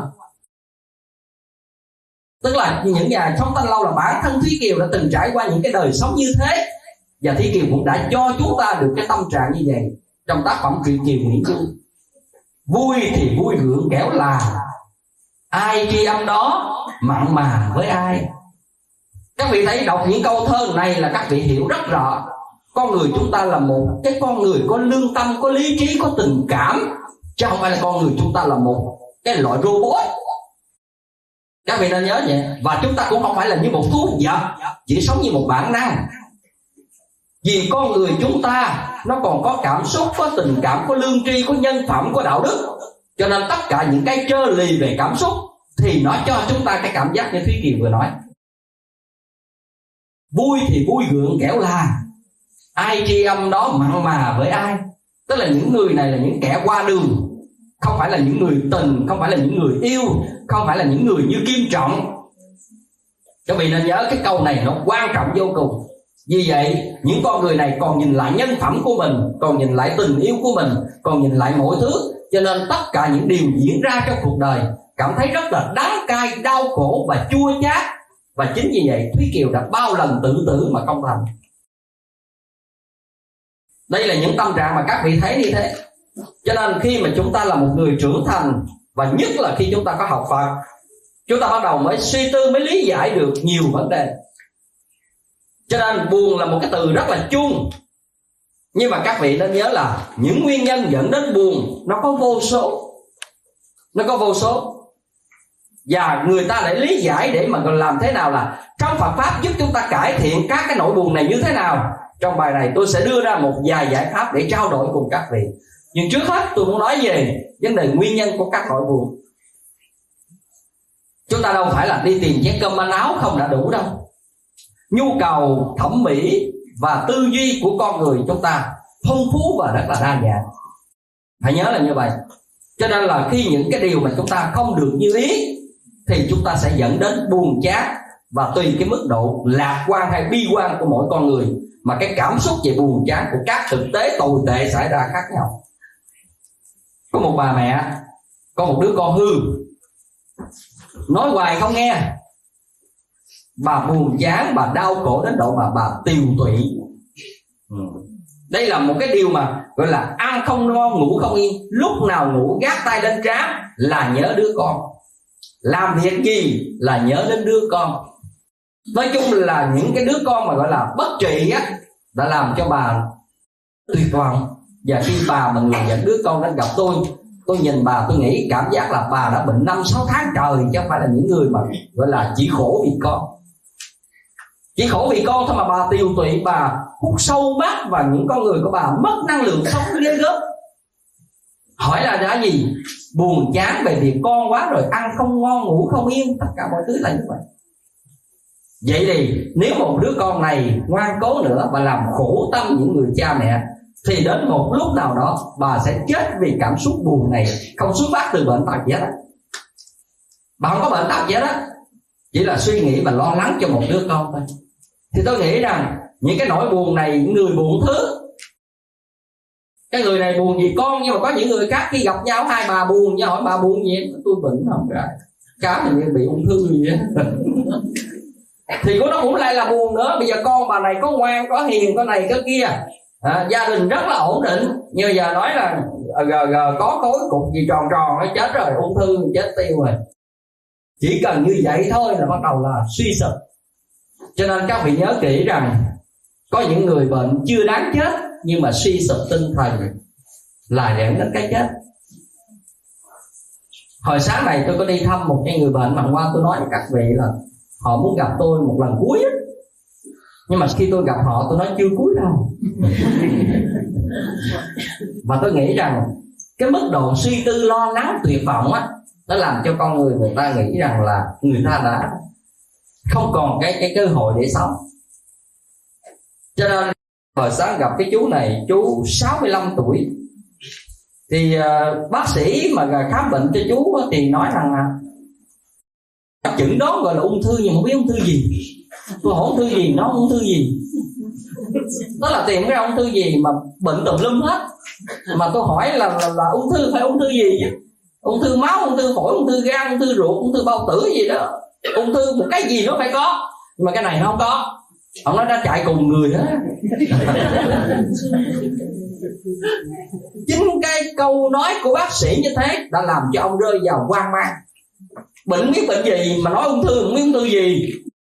Tức là những nhà sống thanh lâu là bản thân Thúy Kiều đã từng trải qua những cái đời sống như thế. Và Thúy Kiều cũng đã cho chúng ta được cái tâm trạng như vậy trong tác phẩm Truyện Kiều Nguyễn Du. Vui thì vui gượng kẻo là, ai tri âm đó mặn mà với ai. Các vị thấy đọc những câu thơ này là các vị hiểu rất rõ con người chúng ta là một cái con người có lương tâm, có lý trí, có tình cảm, chứ không phải là con người chúng ta là một cái loại robot. Các vị nên nhớ vậy. Và chúng ta cũng không phải là như một thú vật chỉ sống như một bản năng. Vì con người chúng ta nó còn có cảm xúc, có tình cảm, có lương tri, có nhân phẩm, có đạo đức. Cho nên tất cả những cái trơ lì về cảm xúc thì nó cho chúng ta cái cảm giác như Thúy Kiều vừa nói. Vui thì vui gượng kẻo là, ai tri âm đó mặn mà với ai. Tức là những người này là những kẻ qua đường, không phải là những người tình, không phải là những người yêu, không phải là những người như Kim Trọng. Các vị nên nhớ cái câu này nó quan trọng vô cùng. Vì vậy những con người này còn nhìn lại nhân phẩm của mình, còn nhìn lại tình yêu của mình, còn nhìn lại mọi thứ. Cho nên tất cả những điều diễn ra trong cuộc đời cảm thấy rất là đắng cay, đau khổ và chua chát. Và chính vì vậy Thúy Kiều đã bao lần tự tử mà không thành. Đây là những tâm trạng mà các vị thấy như thế. Cho nên khi mà chúng ta là một người trưởng thành, và nhất là khi chúng ta có học Phật, chúng ta bắt đầu mới suy tư, mới lý giải được nhiều vấn đề. Cho nên buồn là một cái từ rất là chung. Nhưng mà các vị nên nhớ là những nguyên nhân dẫn đến buồn nó có vô số. Nó có vô số. Và người ta để lý giải để mà làm thế nào là trong Phật Pháp giúp chúng ta cải thiện các cái nỗi buồn này như thế nào. Trong bài này tôi sẽ đưa ra một vài giải pháp để trao đổi cùng các vị. Nhưng trước hết tôi muốn nói về vấn đề nguyên nhân của các nỗi buồn. Chúng ta đâu phải là đi tìm chén cơm manh áo không đã đủ đâu. Nhu cầu thẩm mỹ và tư duy của con người chúng ta phong phú và rất là đa dạng. Hãy nhớ là như vậy. Cho nên là khi những cái điều mà chúng ta không được như ý thì chúng ta sẽ dẫn đến buồn chán. Và tùy cái mức độ lạc quan hay bi quan của mỗi con người mà cái cảm xúc về buồn chán của các thực tế tồi tệ xảy ra khác nhau. Có một bà mẹ có một đứa con hư, nói hoài không nghe. Bà buồn chán, bà đau khổ đến độ mà bà tiều tụy. Đây là một cái điều mà gọi là ăn không ngon ngủ không yên. Lúc nào ngủ gác tay lên trán là nhớ đứa con, làm việc gì là nhớ đến đứa con. Nói chung là những cái đứa con mà gọi là bất trị á, đã làm cho bà tuyệt vọng. Và khi bà mà người dẫn đứa con đến gặp tôi nhìn bà, tôi nghĩ cảm giác là bà đã bệnh 5-6 tháng trời, chứ không phải là những người mà gọi là chỉ khổ vì con. Chỉ khổ vì con thôi mà bà tiều tụy, bà hút sâu mắt, và những con người của bà mất năng lượng sống ghê gớm. Hỏi là đã gì? Buồn chán về việc con quá rồi, ăn không ngon ngủ không yên, tất cả mọi thứ là như vậy. Vậy thì nếu một đứa con này ngoan cố nữa và làm khổ tâm những người cha mẹ, thì đến một lúc nào đó bà sẽ chết vì cảm xúc buồn này không xuất phát từ bệnh tật gì hết á. Bà không có bệnh tật gì hết á, chỉ là suy nghĩ và lo lắng cho một đứa con thôi. Thì tôi nghĩ rằng những cái nỗi buồn này, những người buồn thứ, cái người này buồn vì con, nhưng mà có những người khác khi gặp nhau hai bà buồn nhau, hỏi bà buồn gì? Tôi bệnh không ra, cá mình bị ung thư gì á. Thì nó cũng lại là buồn nữa. Bây giờ con bà này có ngoan, có hiền, có này có kia, gia đình rất là ổn định, nhưng giờ nói là có khối cục gì tròn tròn nó chết rồi, ung thư chết tiêu rồi. Chỉ cần như vậy thôi là bắt đầu là suy sụp. Cho nên các vị nhớ kỹ rằng có những người bệnh chưa đáng chết nhưng mà suy sụp tinh thần là dẫn đến cái chết. Hồi sáng này tôi có đi thăm một cái người bệnh mà qua tôi nói với các vị là họ muốn gặp tôi một lần cuối á. Nhưng mà khi tôi gặp họ tôi nói chưa cuối đâu. Và tôi nghĩ rằng cái mức độ suy tư lo lắng tuyệt vọng á, nó làm cho con người ta nghĩ rằng là người ta đã không còn cái cơ hội để sống. Cho nên hồi sáng gặp cái chú này, chú 65 tuổi. Thì bác sĩ mà khám bệnh cho chú thì nói rằng chẩn đoán gọi là ung thư nhưng không biết ung thư gì. Tôi hỏi ung thư gì, nó ung thư gì. Đó là tìm cái ung thư gì mà bệnh tùm lum hết. Mà tôi hỏi là ung thư phải ung thư gì chứ? Ung thư máu, ung thư phổi, ung thư gan, ung thư ruột, ung thư bao tử gì đó. Ung thư một cái gì nó phải có, nhưng mà cái này nó không có. Ông nói đã chạy cùng người hết. Chính cái câu nói của bác sĩ như thế đã làm cho ông rơi vào hoang mang. Bệnh biết bệnh gì mà nói ung thư, không biết ung thư gì.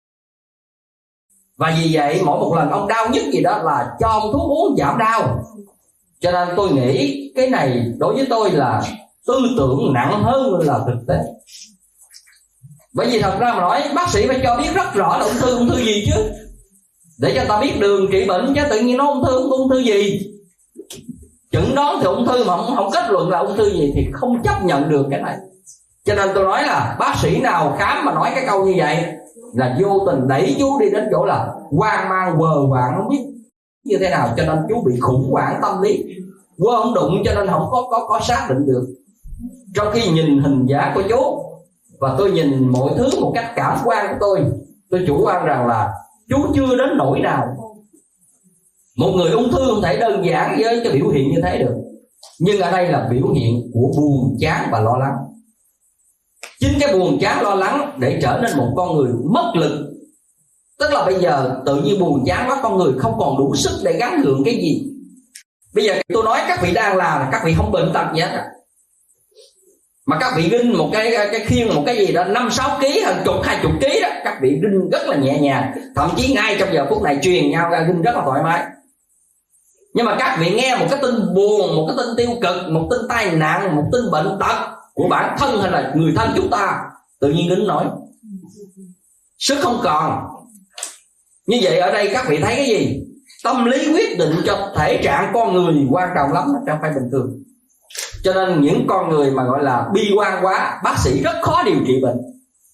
Và vì vậy mỗi một lần ông đau nhức gì đó là cho ông thuốc uống giảm đau. Cho nên tôi nghĩ cái này đối với tôi là tư tưởng nặng hơn là thực tế. Bởi vì thật ra mà nói bác sĩ phải cho biết rất rõ là ung thư gì chứ, để cho ta biết đường trị bệnh, chứ tự nhiên nó ung thư gì. Chẩn đoán thì ung thư mà không kết luận là ung thư gì thì không chấp nhận được cái này. Cho nên tôi nói là bác sĩ nào khám mà nói cái câu như vậy là vô tình đẩy chú đi đến chỗ là hoang mang quờ quạng, không biết như thế nào. Cho nên chú bị khủng hoảng tâm lý, quơ không đụng, cho nên không có xác định được. Trong khi nhìn hình dáng của chú và tôi nhìn mọi thứ một cách cảm quan của tôi chủ quan rằng là chú chưa đến nỗi nào. Một người ung thư không thể đơn giản với cái biểu hiện như thế được. Nhưng ở đây là biểu hiện của buồn chán và lo lắng. Chính cái buồn chán lo lắng để trở nên một con người mất lực. Tức là bây giờ tự nhiên buồn chán quá, con người không còn đủ sức để gắng gượng cái gì. Bây giờ tôi nói các vị đang làm là các vị không bệnh tật gì hết, mà các vị ginh một cái khiêng một cái gì đó 5-6 kg, hàng chục 20 kg đó, các vị ginh rất là nhẹ nhàng, thậm chí ngay trong giờ phút này truyền nhau ra ginh rất là thoải mái. Nhưng mà các vị nghe một cái tin buồn, một cái tin tiêu cực, một tin tai nạn, một tin bệnh tật của bản thân hay là người thân chúng ta, tự nhiên ginh nổi, sức không còn. Như vậy ở đây các vị thấy cái gì? Tâm lý quyết định cho thể trạng con người quan trọng lắm, chẳng phải bình thường. Cho nên những con người mà gọi là bi quan quá, bác sĩ rất khó điều trị bệnh.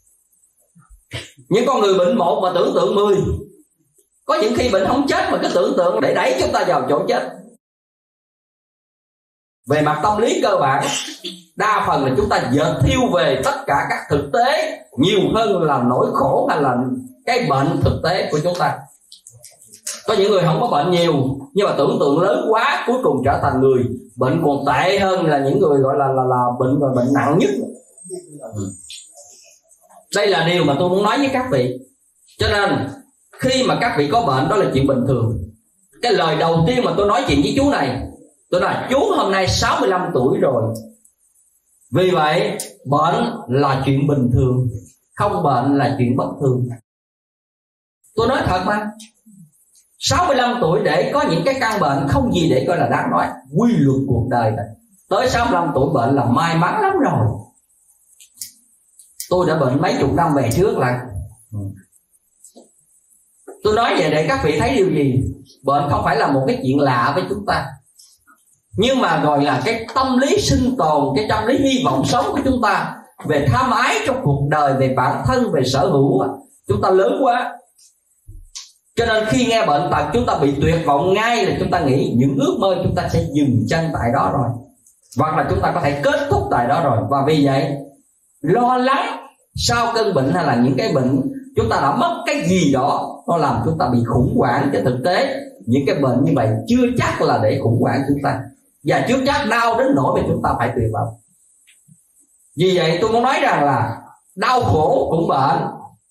Những con người bệnh 1 mà tưởng tượng 10. Có những khi bệnh không chết mà cứ tưởng tượng để đẩy chúng ta vào chỗ chết. Về mặt tâm lý cơ bản, đa phần là chúng ta dệt thiêu về tất cả các thực tế nhiều hơn là nỗi khổ hay là cái bệnh thực tế của chúng ta. Có những người không có bệnh nhiều nhưng mà tưởng tượng lớn quá, cuối cùng trở thành người bệnh còn tệ hơn là những người gọi là bệnh và bệnh nặng nhất. Đây là điều mà tôi muốn nói với các vị. Cho nên khi mà các vị có bệnh đó là chuyện bình thường. Cái lời đầu tiên mà tôi nói chuyện với chú này, tôi nói chú hôm nay 65 tuổi rồi. Vì vậy bệnh là chuyện bình thường, không bệnh là chuyện bất thường. Tôi nói thật mà, 65 tuổi để có những cái căn bệnh không gì để coi là đáng nói. Quy luật cuộc đời này, tới 65 tuổi bệnh là may mắn lắm rồi. Tôi đã bệnh mấy chục năm về trước là. Tôi nói vậy để các vị thấy điều gì? Bệnh không phải là một cái chuyện lạ với chúng ta, nhưng mà gọi là cái tâm lý sinh tồn, cái tâm lý hy vọng sống của chúng ta về tham ái trong cuộc đời, về bản thân, về sở hữu, chúng ta lớn quá. Cho nên khi nghe bệnh tật chúng ta bị tuyệt vọng ngay, là chúng ta nghĩ những ước mơ chúng ta sẽ dừng chân tại đó rồi, hoặc là chúng ta có thể kết thúc tại đó rồi. Và vì vậy lo lắng sau cơn bệnh hay là những cái bệnh chúng ta đã mất cái gì đó, nó làm chúng ta bị khủng hoảng. Trên thực tế những cái bệnh như vậy chưa chắc là để khủng hoảng chúng ta, và chưa chắc đau đến nỗi mà chúng ta phải tuyệt vọng. Vì vậy tôi muốn nói rằng là đau khổ cũng bệnh.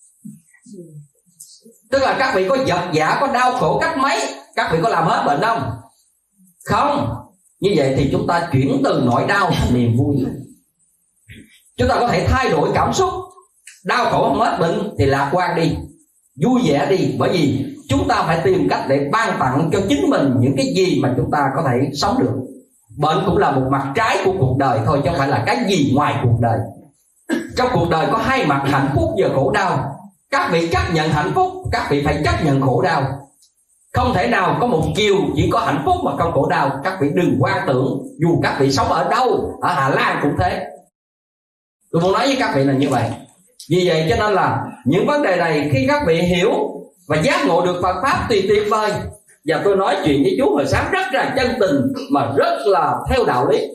Tức là các vị có vật vã, có đau khổ cách mấy, các vị có làm hết bệnh không? Không. Như vậy thì chúng ta chuyển từ nỗi đau thành niềm vui. Chúng ta có thể thay đổi cảm xúc. Đau khổ không hết bệnh thì lạc quan đi, vui vẻ đi. Bởi vì chúng ta phải tìm cách để ban tặng cho chính mình những cái gì mà chúng ta có thể sống được. Bệnh cũng là một mặt trái của cuộc đời thôi, chứ không phải là cái gì ngoài cuộc đời. Trong cuộc đời có hai mặt, hạnh phúc và khổ đau. Các vị chấp nhận hạnh phúc, các vị phải chấp nhận khổ đau. Không thể nào có một chiều chỉ có hạnh phúc mà không khổ đau. Các vị đừng quan tưởng, dù các vị sống ở đâu, ở Hà Lan cũng thế. Tôi muốn nói với các vị là như vậy. Vì vậy cho nên là những vấn đề này khi các vị hiểu và giác ngộ được Phật Pháp thì tuyệt vời. Và tôi nói chuyện với chú hồi sáng rất là chân tình, mà rất là theo đạo lý.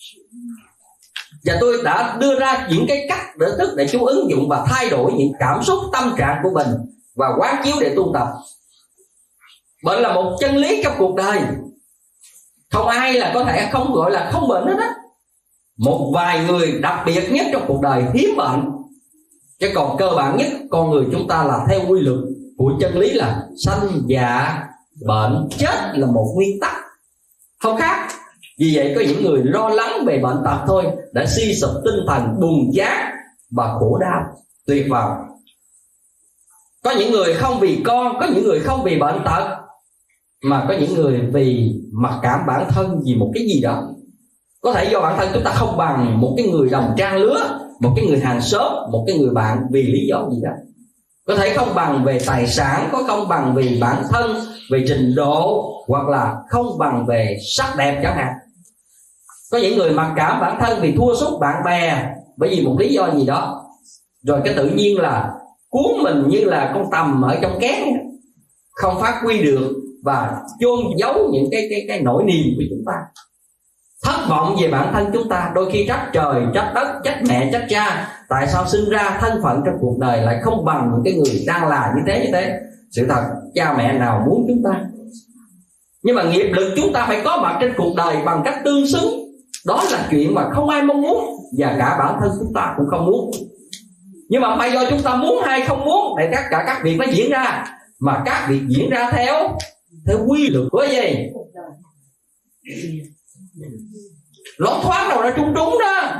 Và tôi đã đưa ra những cái cách để thức để chú ứng dụng và thay đổi những cảm xúc tâm trạng của mình và quán chiếu để tu tập. Bệnh là một chân lý trong cuộc đời, không ai là có thể không gọi là không bệnh hết á. Một vài người đặc biệt nhất trong cuộc đời hiếm bệnh, chứ còn cơ bản nhất con người chúng ta là theo quy luật của chân lý là sanh già bệnh chết là một nguyên tắc, không khác. Vì vậy có những người lo lắng về bệnh tật thôi đã suy sụp tinh thần, buồn chán và khổ đau tuyệt vọng. Có những người không vì con, có những người không vì bệnh tật, mà có những người vì mặc cảm bản thân vì một cái gì đó. Có thể do bản thân chúng ta không bằng một cái người đồng trang lứa, một cái người hàng xóm, một cái người bạn vì lý do gì đó. Có thể không bằng về tài sản, có không bằng vì bản thân, về trình độ, hoặc là không bằng về sắc đẹp chẳng hạn. Có những người mặc cảm bản thân vì thua sút bạn bè, bởi vì một lý do gì đó, rồi cái tự nhiên là cuốn mình như là con tằm ở trong kén, không phát huy được và chôn giấu những cái nỗi niềm của chúng ta. Thất vọng về bản thân chúng ta, đôi khi trách trời, trách đất, trách mẹ, trách cha. Tại sao sinh ra thân phận trong cuộc đời lại không bằng những cái người đang là như thế? Sự thật, cha mẹ nào muốn chúng ta. Nhưng mà nghiệp lực chúng ta phải có mặt trên cuộc đời bằng cách tương xứng. Đó là chuyện mà không ai mong muốn, và cả bản thân chúng ta cũng không muốn. Nhưng mà phải do chúng ta muốn hay không muốn để tất cả các việc nó diễn ra. Mà các việc diễn ra theo quy luật của gì? Lỗ thoáng đâu ra trúng đó.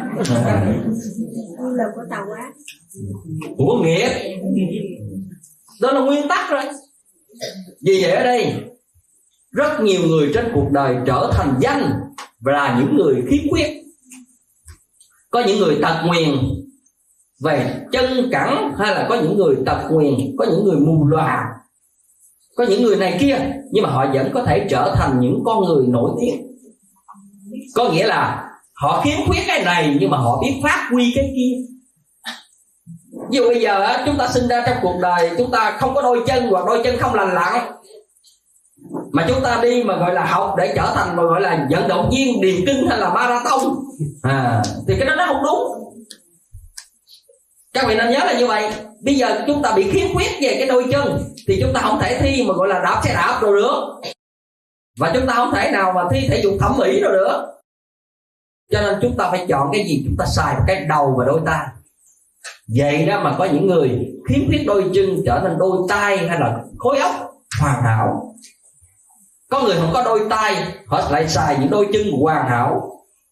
Của nghiệp. Đó là nguyên tắc rồi. Vì vậy ở đây rất nhiều người trên cuộc đời trở thành danh là những người khiếm khuyết. Có những người tật nguyền về chân cẳng, hay là có những người tật nguyền, có những người mù lòa, có những người này kia, nhưng mà họ vẫn có thể trở thành những con người nổi tiếng. Có nghĩa là họ khiếm khuyết cái này nhưng mà họ biết phát huy cái kia. Ví dụ bây giờ chúng ta sinh ra trong cuộc đời, chúng ta không có đôi chân hoặc đôi chân không lành lặn, mà chúng ta đi mà gọi là học để trở thành mà gọi là vận động viên điền kinh hay là marathon, thì cái đó nó không đúng. Các vị nên nhớ là như vậy. Bây giờ chúng ta bị khiếm khuyết về cái đôi chân thì chúng ta không thể thi mà gọi là đạp xe đạp rồi nữa, và chúng ta không thể nào mà thi thể dục thẩm mỹ rồi nữa. Cho nên chúng ta phải chọn cái gì? Chúng ta xài cái đầu và đôi tay. Vậy đó mà có những người khiếm khuyết đôi chân trở nên đôi tay hay là khối óc hoàn hảo. Có người không có đôi tay, họ lại xài những đôi chân hoàn hảo.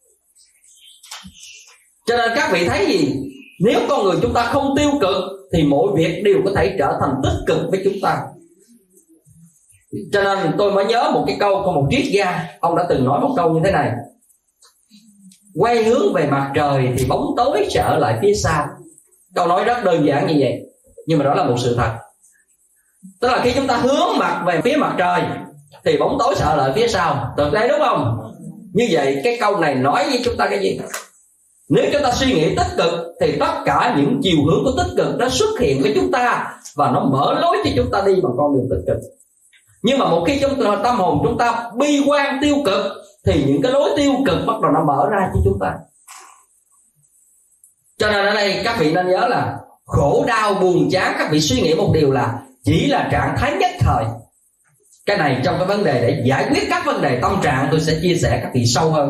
Cho nên các vị thấy gì? Nếu con người chúng ta không tiêu cực thì mọi việc đều có thể trở thành tích cực với chúng ta. Cho nên tôi mới nhớ một cái câu của một triết gia. Ông đã từng nói một câu như thế này: quay hướng về mặt trời thì bóng tối sẽ ở lại phía sau. Câu nói rất đơn giản như vậy, nhưng mà đó là một sự thật. Tức là khi chúng ta hướng mặt về phía mặt trời thì bóng tối sẽ ở lại phía sau. Thực tế đúng không? Như vậy cái câu này nói với chúng ta cái gì? Nếu chúng ta suy nghĩ tích cực thì tất cả những chiều hướng của tích cực nó xuất hiện với chúng ta và nó mở lối cho chúng ta đi bằng con đường tích cực. Nhưng mà một khi tâm hồn chúng ta bi quan tiêu cực thì những cái lối tiêu cực bắt đầu nó mở ra cho chúng ta. Cho nên ở đây các vị nên nhớ là khổ đau buồn chán, các vị suy nghĩ một điều là chỉ là trạng thái nhất thời. Cái này trong cái vấn đề để giải quyết các vấn đề tâm trạng tôi sẽ chia sẻ các vị sâu hơn.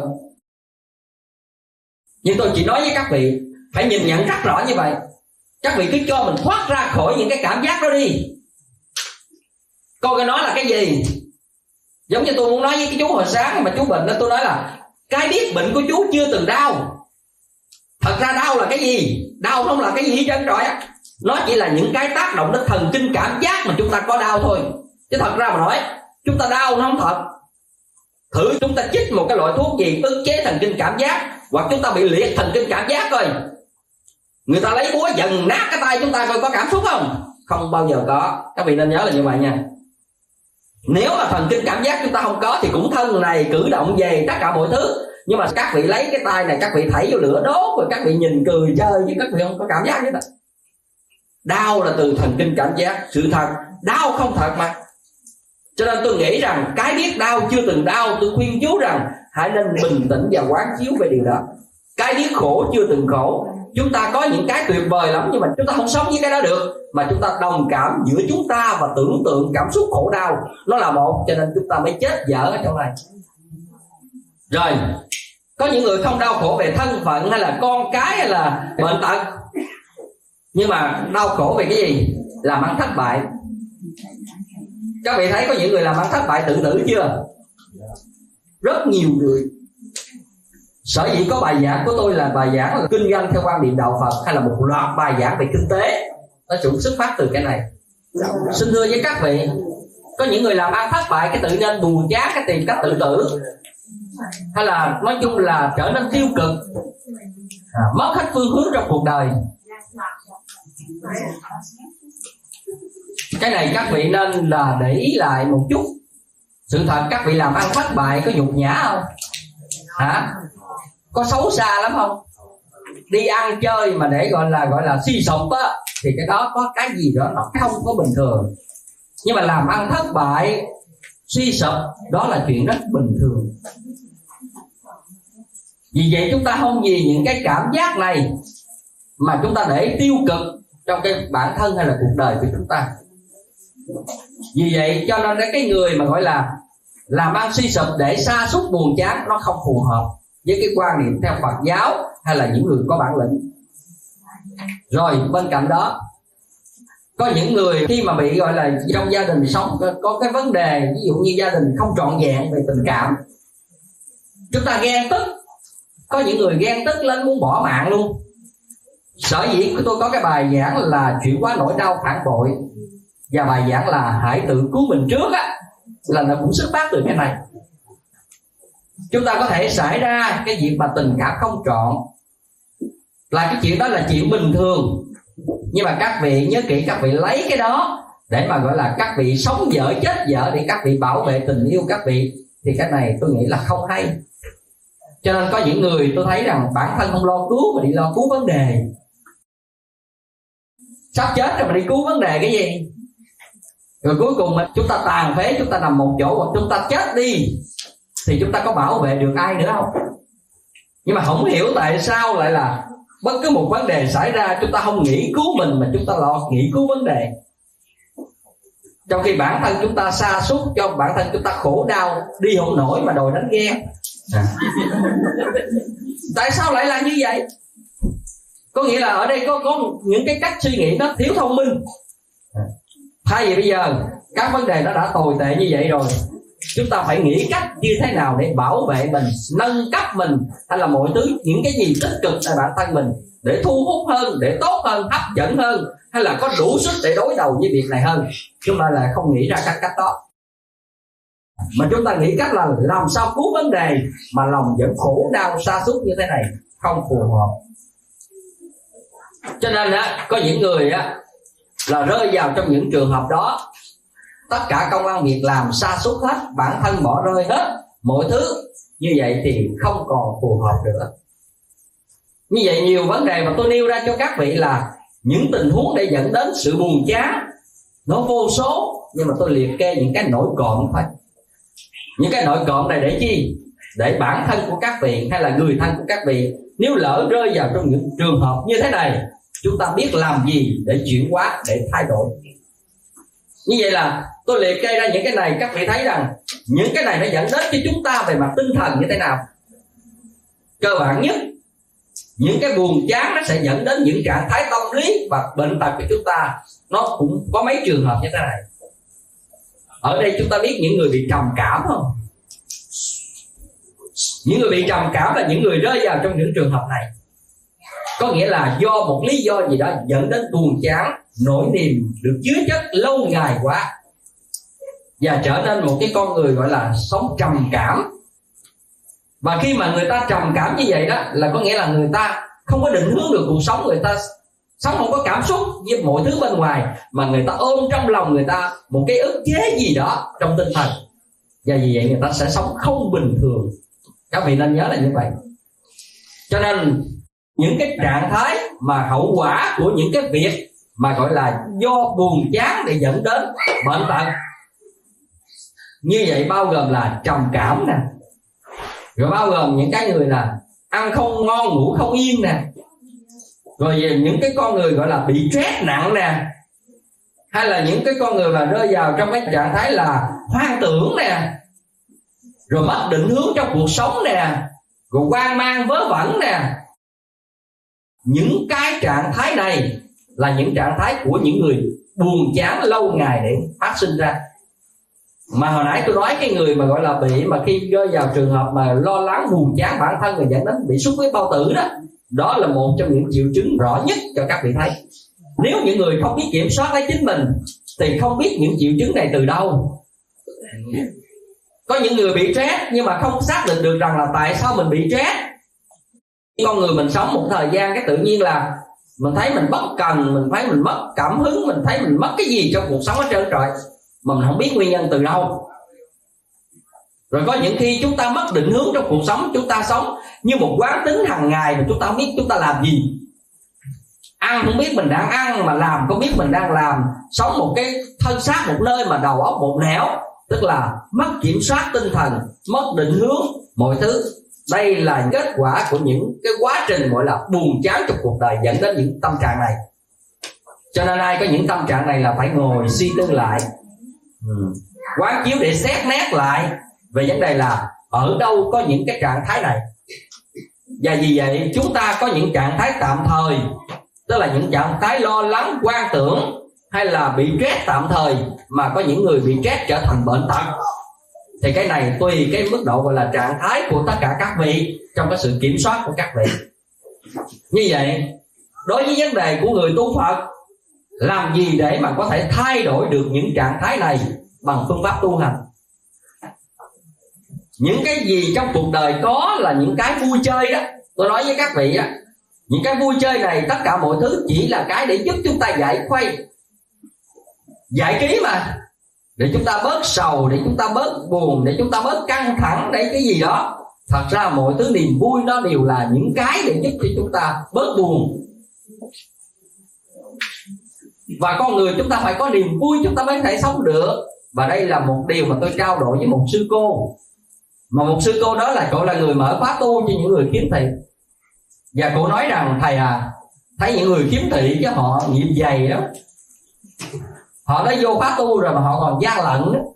Nhưng tôi chỉ nói với các vị phải nhìn nhận rất rõ như vậy. Các vị cứ cho mình thoát ra khỏi những cái cảm giác đó đi. Coi cái nói là cái gì? Giống như tôi muốn nói với cái chú hồi sáng mà chú bệnh đó, tôi nói là cái biết bệnh của chú chưa từng đau. Thật ra đau là cái gì? Đau không là cái gì hết trơn rồi á. Nó chỉ là những cái tác động đến thần kinh cảm giác mà chúng ta có đau thôi. Chứ thật ra mà nói chúng ta đau nó không thật. Thử chúng ta chích một cái loại thuốc gì ức chế thần kinh cảm giác, hoặc chúng ta bị liệt thần kinh cảm giác coi. Người ta lấy búa dần nát cái tay chúng ta coi có cảm xúc không? Không bao giờ có. Các vị nên nhớ là như vậy nha. Nếu mà thần kinh cảm giác chúng ta không có thì cũng thân này cử động về tất cả mọi thứ. Nhưng mà các vị lấy cái tay này các vị thảy vô lửa đốt rồi các vị nhìn cười chơi chứ các vị không có cảm giác hết. Đau là từ thần kinh cảm giác. Sự thật đau không thật mà. Cho nên tôi nghĩ rằng cái biết đau chưa từng đau, tôi khuyên chú rằng hãy nên bình tĩnh và quán chiếu về điều đó. Cái biết khổ chưa từng khổ, chúng ta có những cái tuyệt vời lắm nhưng mà chúng ta không sống với cái đó được, mà chúng ta đồng cảm giữa chúng ta và tưởng tượng cảm xúc khổ đau nó là một, cho nên chúng ta mới chết dở ở chỗ này. Rồi có những người không đau khổ về thân phận hay là con cái hay là bệnh tật, nhưng mà đau khổ về cái gì? Làm ăn thất bại. Các vị thấy có những người làm ăn thất bại tự tử chưa? Rất nhiều người. Sở dĩ có bài giảng của tôi là bài giảng là kinh doanh theo quan điểm đạo Phật, hay là một loạt bài giảng về kinh tế, nó cũng xuất phát từ cái này. Xin thưa với các vị, có những người làm ăn thất bại cái tự nên buồn chán, cái tìm cách tự tử, hay là nói chung là trở nên tiêu cực, mất hết phương hướng trong cuộc đời. Cái này các vị nên là để ý lại một chút. Sự thật các vị làm ăn thất bại có nhục nhã không? Hả? Có xấu xa lắm không? đi ăn chơi mà để gọi là suy sụp á, thì cái đó có cái gì đó nó không có bình thường. Nhưng mà làm ăn thất bại, suy sụp, đó là chuyện rất bình thường. Vì vậy chúng ta không vì những cái cảm giác này mà chúng ta để tiêu cực trong cái bản thân hay là cuộc đời của chúng ta. Vì vậy cho nên cái người mà gọi là làm ăn suy sụp để sa sút buồn chán, nó không phù hợp với cái quan niệm theo Phật giáo hay là những người có bản lĩnh. Rồi bên cạnh đó, có những người khi mà bị gọi là trong gia đình sống có cái vấn đề, ví dụ như gia đình không trọn vẹn về tình cảm, chúng ta ghen tức. Có những người ghen tức lên muốn bỏ mạng luôn. Sở dĩ tôi có cái bài giảng là chuyển hóa nỗi đau phản bội, và bài giảng là hãy tự cứu mình trước á, là nó cũng xuất phát từ cái này. Chúng ta có thể xảy ra cái việc mà tình cảm không trọn, là cái chuyện đó là chuyện bình thường. Nhưng mà các vị nhớ kỹ, các vị lấy cái đó để mà gọi là các vị sống vợ chết vợ, để các vị bảo vệ tình yêu các vị, thì cái này tôi nghĩ là không hay. Cho nên có những người tôi thấy rằng bản thân không lo cứu mà đi lo cứu vấn đề. Sắp chết rồi mà đi cứu vấn đề cái gì? Rồi cuối cùng chúng ta tàn phế, chúng ta nằm một chỗ, hoặc chúng ta chết đi, thì chúng ta có bảo vệ được ai nữa không? Nhưng mà không hiểu tại sao lại là bất cứ một vấn đề xảy ra chúng ta không nghĩ cứu mình mà chúng ta lo nghĩ cứu vấn đề, trong khi bản thân chúng ta sa sút, cho bản thân chúng ta khổ đau đi không nổi mà đòi đánh ghen. Tại sao lại là như vậy? Có nghĩa là ở đây có những cái cách suy nghĩ nó thiếu thông minh. Thay vì bây giờ các vấn đề nó đã tồi tệ như vậy rồi, chúng ta phải nghĩ cách như thế nào để bảo vệ mình, nâng cấp mình, hay là mọi thứ, những cái gì tích cực tại bản thân mình để thu hút hơn, để tốt hơn, hấp dẫn hơn, hay là có đủ sức để đối đầu với việc này hơn. Chúng ta lại không nghĩ ra các cách đó, mà chúng ta nghĩ cách là làm sao cứu vấn đề mà lòng vẫn khổ đau sa sút như thế này, không phù hợp. Cho nên có những người là rơi vào trong những trường hợp đó, tất cả công ăn việc làm sa sút hết, bản thân bỏ rơi hết mọi thứ. Như vậy thì không còn phù hợp nữa. Như vậy nhiều vấn đề mà tôi nêu ra cho các vị là những tình huống để dẫn đến sự buồn chán, nó vô số, nhưng mà tôi liệt kê những cái nổi cộm thôi. Những cái nổi cộm này để chi? Để bản thân của các vị hay là người thân của các vị nếu lỡ rơi vào trong những trường hợp như thế này, chúng ta biết làm gì để chuyển hóa, để thay đổi. Như vậy là tôi liệt kê ra những cái này, các vị thấy rằng những cái này nó dẫn đến cho chúng ta về mặt tinh thần như thế nào. Cơ bản nhất, những cái buồn chán nó sẽ dẫn đến những trạng thái tâm lý và bệnh tật của chúng ta. Nó cũng có mấy trường hợp như thế này. Ở đây chúng ta biết những người bị trầm cảm không? Những người bị trầm cảm là những người rơi vào trong những trường hợp này. Có nghĩa là do một lý do gì đó dẫn đến buồn chán, nỗi niềm được chứa chất lâu ngày quá, và trở nên một cái con người gọi là sống trầm cảm. Và khi mà người ta trầm cảm như vậy đó, là có nghĩa là người ta không có định hướng được cuộc sống, người ta sống không có cảm xúc với mọi thứ bên ngoài, mà người ta ôm trong lòng người ta một cái ức chế gì đó trong tinh thần, và vì vậy người ta sẽ sống không bình thường. Các vị nên nhớ là như vậy. Cho nên những cái trạng thái mà hậu quả của những cái việc mà gọi là do buồn chán để dẫn đến bệnh tật như vậy, bao gồm là trầm cảm nè, rồi bao gồm những cái người là ăn không ngon ngủ không yên nè, rồi những cái con người gọi là bị stress nặng nè, hay là những cái con người mà rơi vào trong cái trạng thái là hoang tưởng nè, rồi mất định hướng trong cuộc sống nè, rồi hoang mang vớ vẩn nè. Những cái trạng thái này là những trạng thái của những người buồn chán lâu ngày để phát sinh ra. Mà hồi nãy tôi nói cái người mà gọi là bị, mà khi rơi vào trường hợp mà lo lắng buồn chán bản thân và dẫn đến bị xuất huyết bao tử đó, đó là một trong những triệu chứng rõ nhất cho các vị thấy. Nếu những người không biết kiểm soát lấy chính mình thì không biết những triệu chứng này từ đâu. Có những người bị stress nhưng mà không xác định được rằng là tại sao mình bị stress. Con người mình sống một thời gian cái tự nhiên là mình thấy mình bất cần, mình thấy mình mất cảm hứng, mình thấy mình mất cái gì trong cuộc sống hết trơn trọi, mà mình không biết nguyên nhân từ đâu. Rồi có những khi chúng ta mất định hướng trong cuộc sống, chúng ta sống như một quán tính hàng ngày mà chúng ta không biết chúng ta làm gì. Ăn không biết mình đang ăn, mà làm không biết mình đang làm. Sống một cái thân xác một nơi mà đầu óc một nẻo, tức là mất kiểm soát tinh thần, mất định hướng mọi thứ. Đây là kết quả của những cái quá trình gọi là buồn chán trong cuộc đời, dẫn đến những tâm trạng này. Cho nên ai có những tâm trạng này là phải ngồi suy tư lại, quán chiếu để xét nét lại về vấn đề là ở đâu có những cái trạng thái này. Và vì vậy chúng ta có những trạng thái tạm thời, tức là những trạng thái lo lắng, quan tưởng hay là bị stress tạm thời, mà có những người bị stress trở thành bệnh tật. Thì cái này tùy cái mức độ gọi là trạng thái của tất cả các vị trong cái sự kiểm soát của các vị. Như vậy đối với vấn đề của người tu Phật, làm gì để mà có thể thay đổi được những trạng thái này bằng phương pháp tu hành? Những cái gì trong cuộc đời có là những cái vui chơi đó. Tôi nói với các vị á, những cái vui chơi này tất cả mọi thứ chỉ là cái để giúp chúng ta giải khuây, giải trí mà, để chúng ta bớt sầu, để chúng ta bớt buồn, để chúng ta bớt căng thẳng, để cái gì đó. Thật ra mọi thứ niềm vui nó đều là những cái để giúp cho chúng ta bớt buồn. Và con người chúng ta phải có niềm vui chúng ta mới thể sống được. Và đây là một điều mà tôi trao đổi với một sư cô, mà một sư cô đó là cô là người mở khóa tu cho những người khiếm thị. Và cô nói rằng thầy à, thấy những người khiếm thị chứ họ nghiệp dày lắm, họ đã vô khóa tu rồi mà họ còn gian lận đó.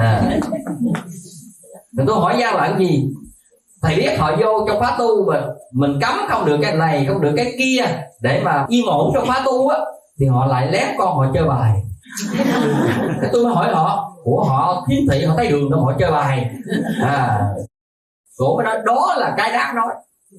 Thì tôi hỏi gian lận gì? Thầy biết họ vô trong khóa tu mà mình cấm không được cái này, không được cái kia để mà yên ổn trong khóa tu á, thì họ lại lén con họ chơi bài. Tôi mới hỏi họ, của họ khiếm thị họ thấy đường đâu họ chơi bài. Cổ mới nói đó là cái đáng nói.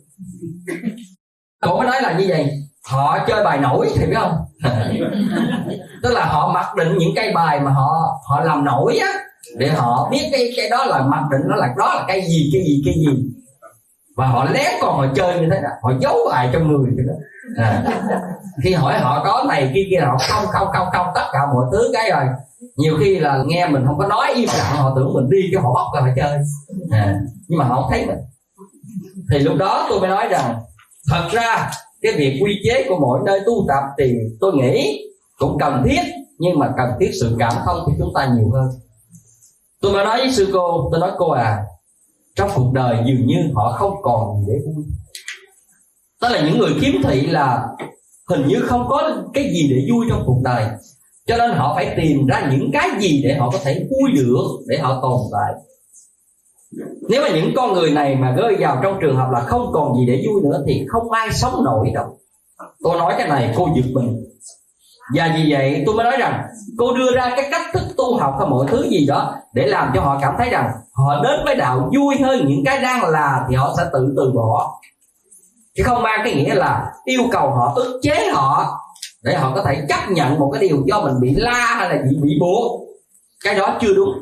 Cổ mới nói là như vậy, họ chơi bài nổi thì biết không? Tức là họ mặc định những cây bài mà họ làm nổi á, để họ biết cái đó là mặc định đó là cái gì. Và họ lén còn họ chơi như thế nào, họ giấu bài trong người vậy đó. Khi hỏi họ có này kia họ không tất cả mọi thứ cái rồi. Nhiều khi là nghe mình không có nói, im lặng, họ tưởng mình đi cho họ bóc ra họ chơi. Nhưng mà họ không thấy mình. Thì lúc đó tôi mới nói rằng thật ra cái việc quy chế của mỗi nơi tu tập thì tôi nghĩ cũng cần thiết, nhưng mà cần thiết sự cảm thông của chúng ta nhiều hơn. Tôi mới nói với sư cô, tôi nói cô à, trong cuộc đời dường như họ không còn gì để vui. Tức là những người khiếm thị là hình như không có cái gì để vui trong cuộc đời, cho nên họ phải tìm ra những cái gì để họ có thể vui được, để họ tồn tại. Nếu mà những con người này mà rơi vào trong trường hợp là không còn gì để vui nữa thì không ai sống nổi đâu. Tôi nói cái này cô giật mình. Và vì vậy tôi mới nói rằng cô đưa ra cái cách thức tu học hay mọi thứ gì đó để làm cho họ cảm thấy rằng họ đến với đạo vui hơn những cái đang là, thì họ sẽ từ bỏ. Chứ không mang cái nghĩa là yêu cầu họ, ức chế họ để họ có thể chấp nhận một cái điều do mình bị la hay là bị buộc. Cái đó chưa đúng.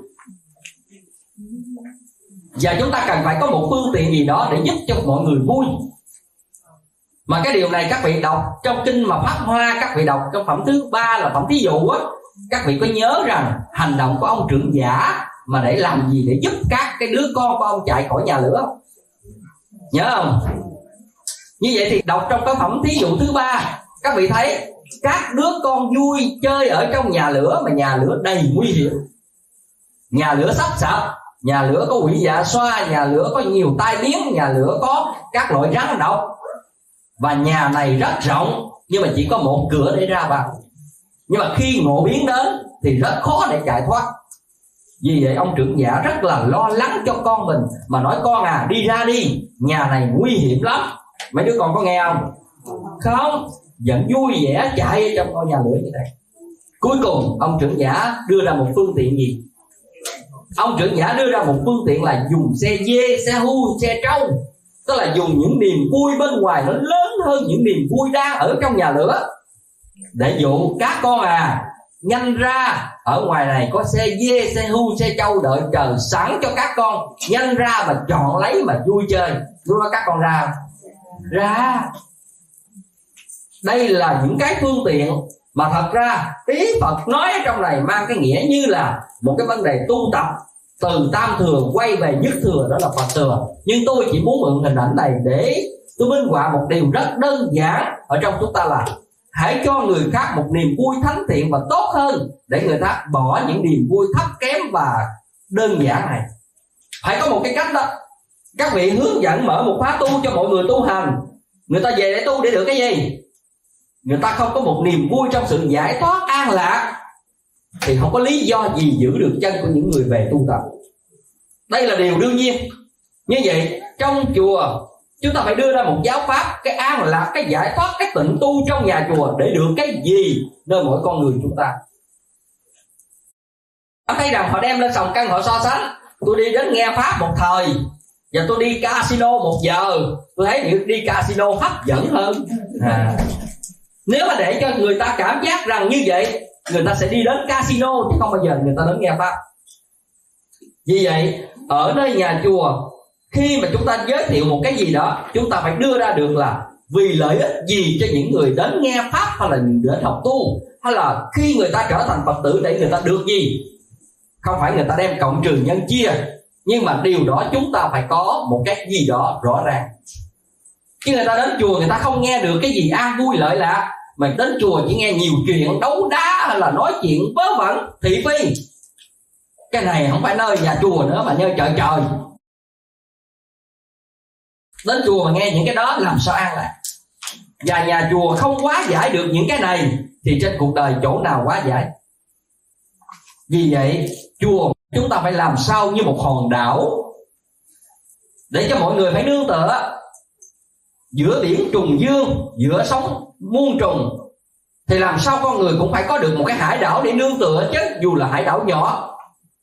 Và chúng ta cần phải có một phương tiện gì đó để giúp cho mọi người vui. Mà cái điều này các vị đọc trong kinh mà Pháp Hoa, các vị đọc trong phẩm thứ 3 là phẩm thí dụ á, các vị có nhớ rằng hành động của ông trưởng giả mà để làm gì, để giúp các cái đứa con của ông chạy khỏi nhà lửa không? Nhớ không? Như vậy thì đọc trong cái phẩm thí dụ thứ 3, các vị thấy các đứa con vui chơi ở trong nhà lửa mà nhà lửa đầy nguy hiểm, nhà lửa sắp sập, nhà lửa có quỷ dạ xoa, nhà lửa có nhiều tai biến, nhà lửa có các loại rắn độc, và nhà này rất rộng nhưng mà chỉ có một cửa để ra vào. Nhưng mà khi ngộ biến đến thì rất khó để chạy thoát. Vì vậy ông trưởng giả rất là lo lắng cho con mình, mà nói con à, đi ra đi, nhà này nguy hiểm lắm. Mấy đứa con có nghe không? Không, vẫn vui vẻ chạy ở trong ngôi nhà lửa như thế. Cuối cùng ông trưởng giả đưa ra một phương tiện gì? Ông trưởng giả đưa ra một phương tiện là dùng xe dê, xe hưu, xe trâu. Tức là dùng những niềm vui bên ngoài nó lớn hơn những niềm vui đang ở trong nhà lửa, để dụ các con à, nhanh ra, ở ngoài này có xe dê, xe hưu, xe trâu đợi chờ sẵn cho các con, nhanh ra mà chọn lấy mà vui chơi. Lúc đó các con ra. Đây là những cái phương tiện mà thật ra ý Phật nói ở trong này mang cái nghĩa như là một cái vấn đề tu tập. từ tam thừa quay về nhất thừa, đó là Phật thừa. Nhưng tôi chỉ muốn mượn hình ảnh này để tôi minh họa một điều rất đơn giản ở trong chúng ta là hãy cho người khác một niềm vui thánh thiện và tốt hơn, để người ta bỏ những niềm vui thấp kém và đơn giản này. Phải có một cái cách đó. Các vị hướng dẫn mở một khóa tu cho mọi người tu hành, người ta về để tu để được cái gì? Người ta không có một niềm vui trong sự giải thoát an lạc thì không có lý do gì giữ được chân của những người về tu tập. Đây là điều đương nhiên. Như vậy trong chùa chúng ta phải đưa ra một giáo pháp, cái an lạc, cái giải thoát, cái tịnh tu trong nhà chùa để được cái gì nơi mỗi con người chúng ta. Anh thấy rằng họ đem lên sòng cân họ so sánh. Tôi đi đến nghe pháp một thời và tôi đi casino 1 giờ, tôi thấy đi casino hấp dẫn hơn. Nếu mà để cho người ta cảm giác rằng như vậy, người ta sẽ đi đến casino chứ không bao giờ người ta đến nghe pháp. Vì vậy ở nơi nhà chùa, khi mà chúng ta giới thiệu một cái gì đó, chúng ta phải đưa ra được là vì lợi ích gì cho những người đến nghe pháp, hay là đến học tu, hay là khi người ta trở thành Phật tử để người ta được gì. Không phải người ta đem cộng trừ nhân chia, nhưng mà điều đó chúng ta phải có một cái gì đó rõ ràng. Chứ người ta đến chùa người ta không nghe được cái gì an vui lợi lạc, mà đến chùa chỉ nghe nhiều chuyện đấu đá hay là nói chuyện vớ vẩn thị phi. Cái này không phải nơi nhà chùa nữa mà nơi chợ trời. Đến chùa mà nghe những cái đó làm sao an lạc. Và nhà chùa không hóa giải được những cái này thì trên cuộc đời chỗ nào hóa giải. Vì vậy chùa chúng ta phải làm sao như một hòn đảo để cho mọi người phải nương tựa. Giữa biển trùng dương, giữa sóng muôn trùng, thì làm sao con người cũng phải có được một cái hải đảo để nương tựa chứ, dù là hải đảo nhỏ.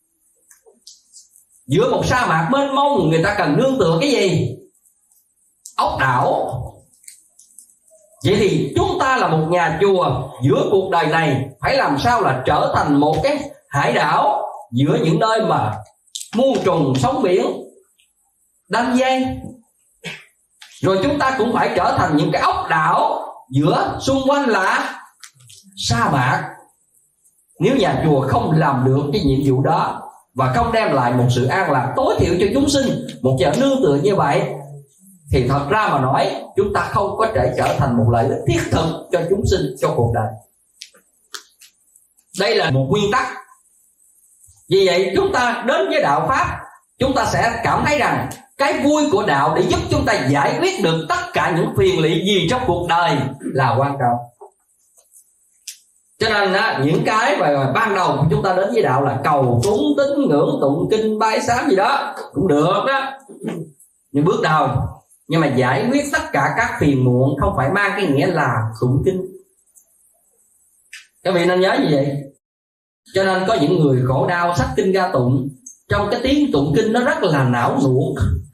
Giữa một sa mạc mênh mông, người ta cần nương tựa cái gì? Ốc đảo. Vậy thì chúng ta là một nhà chùa giữa cuộc đời này phải làm sao là trở thành một cái hải đảo giữa những nơi mà muôn trùng sóng biển đan dây. Rồi chúng ta cũng phải trở thành những cái ốc đảo giữa xung quanh là sa mạc. Nếu nhà chùa không làm được cái nhiệm vụ đó và không đem lại một sự an lạc tối thiểu cho chúng sinh, một giờ nương tựa như vậy, thì thật ra mà nói chúng ta không có thể trở thành một lợi ích thiết thực cho chúng sinh trong cuộc đời. Đây là một nguyên tắc. Vì vậy chúng ta đến với đạo Pháp, chúng ta sẽ cảm thấy rằng cái vui của đạo để giúp chúng ta giải quyết được tất cả những phiền lụy gì trong cuộc đời là quan trọng. Cho nên những cái mà ban đầu của chúng ta đến với đạo là cầu cúng tín ngưỡng tụng kinh bái sám gì đó cũng được đó, nhưng bước đầu. Nhưng mà giải quyết tất cả các phiền muộn không phải mang cái nghĩa là tụng kinh. Các vị nên nhớ như vậy. Cho nên có những người khổ đau xách kinh ra tụng, trong cái tiếng tụng kinh nó rất là não nuột.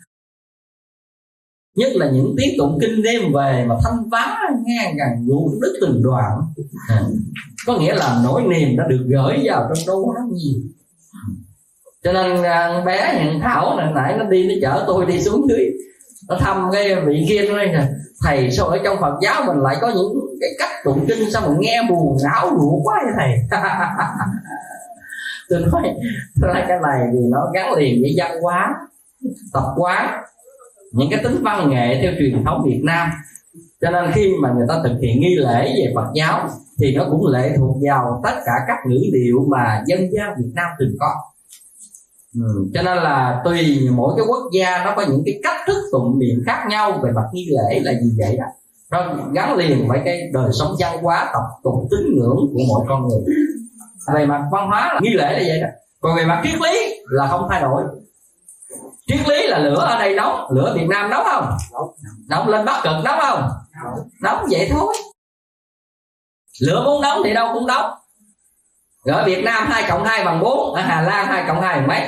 Nhất là những tiếng tụng kinh đêm về mà thanh vắng nghe gần ruột đứt từng đoạn. Có nghĩa là nỗi niềm đã được gửi vào trong đó quá nhiều. Cho nên bé nhận Thảo nãy nó đi, nó chở tôi đi xuống dưới, nó thăm cái vị kia, nó nói là thầy sao ở trong Phật giáo mình lại có những cái cách tụng kinh sao mà nghe buồn não ruột quá vậy thầy. Tôi nói cái này vì nó gắn liền với văn hóa, tập quán, những cái tính văn nghệ theo truyền thống Việt Nam. Cho nên khi mà người ta thực hiện nghi lễ về Phật giáo thì nó cũng lệ thuộc vào tất cả các ngữ điệu mà dân gian Việt Nam từng có. Cho nên là tùy mỗi cái quốc gia nó có những cái cách thức tụng niệm khác nhau về mặt nghi lễ là gì vậy đó. Nó gắn liền với cái đời sống văn hóa, tập tục tín ngưỡng của mỗi con người. Về mặt văn hóa là nghi lễ là vậy đó. Còn về mặt triết lý là không thay đổi. Triết lý là lửa ở đây nóng, lửa Việt Nam nóng không? Nóng lên Bắc Cực nóng không? Nóng vậy thôi. Lửa muốn nóng thì đâu cũng nóng. Rồi ở Việt Nam 2 cộng 2 bằng 4, ở Hà Lan 2 cộng 2 bằng mấy?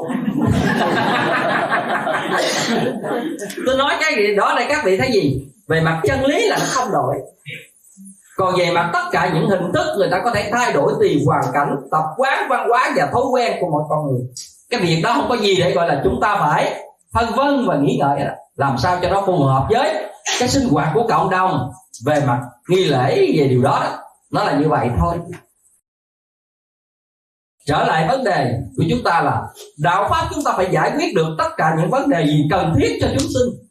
Tôi nói cái gì đó đây các vị thấy gì? Về mặt chân lý là nó không đổi. Còn về mặt tất cả những hình thức người ta có thể thay đổi tùy hoàn cảnh, tập quán, văn hóa và thói quen của mọi con người. Cái việc đó không có gì để gọi là chúng ta phải phân vân và nghĩ ngợi làm sao cho nó phù hợp với cái sinh hoạt của cộng đồng. Về mặt nghi lễ về điều đó, nó là như vậy thôi. Trở lại vấn đề của chúng ta là đạo pháp chúng ta phải giải quyết được tất cả những vấn đề gì cần thiết cho chúng sinh.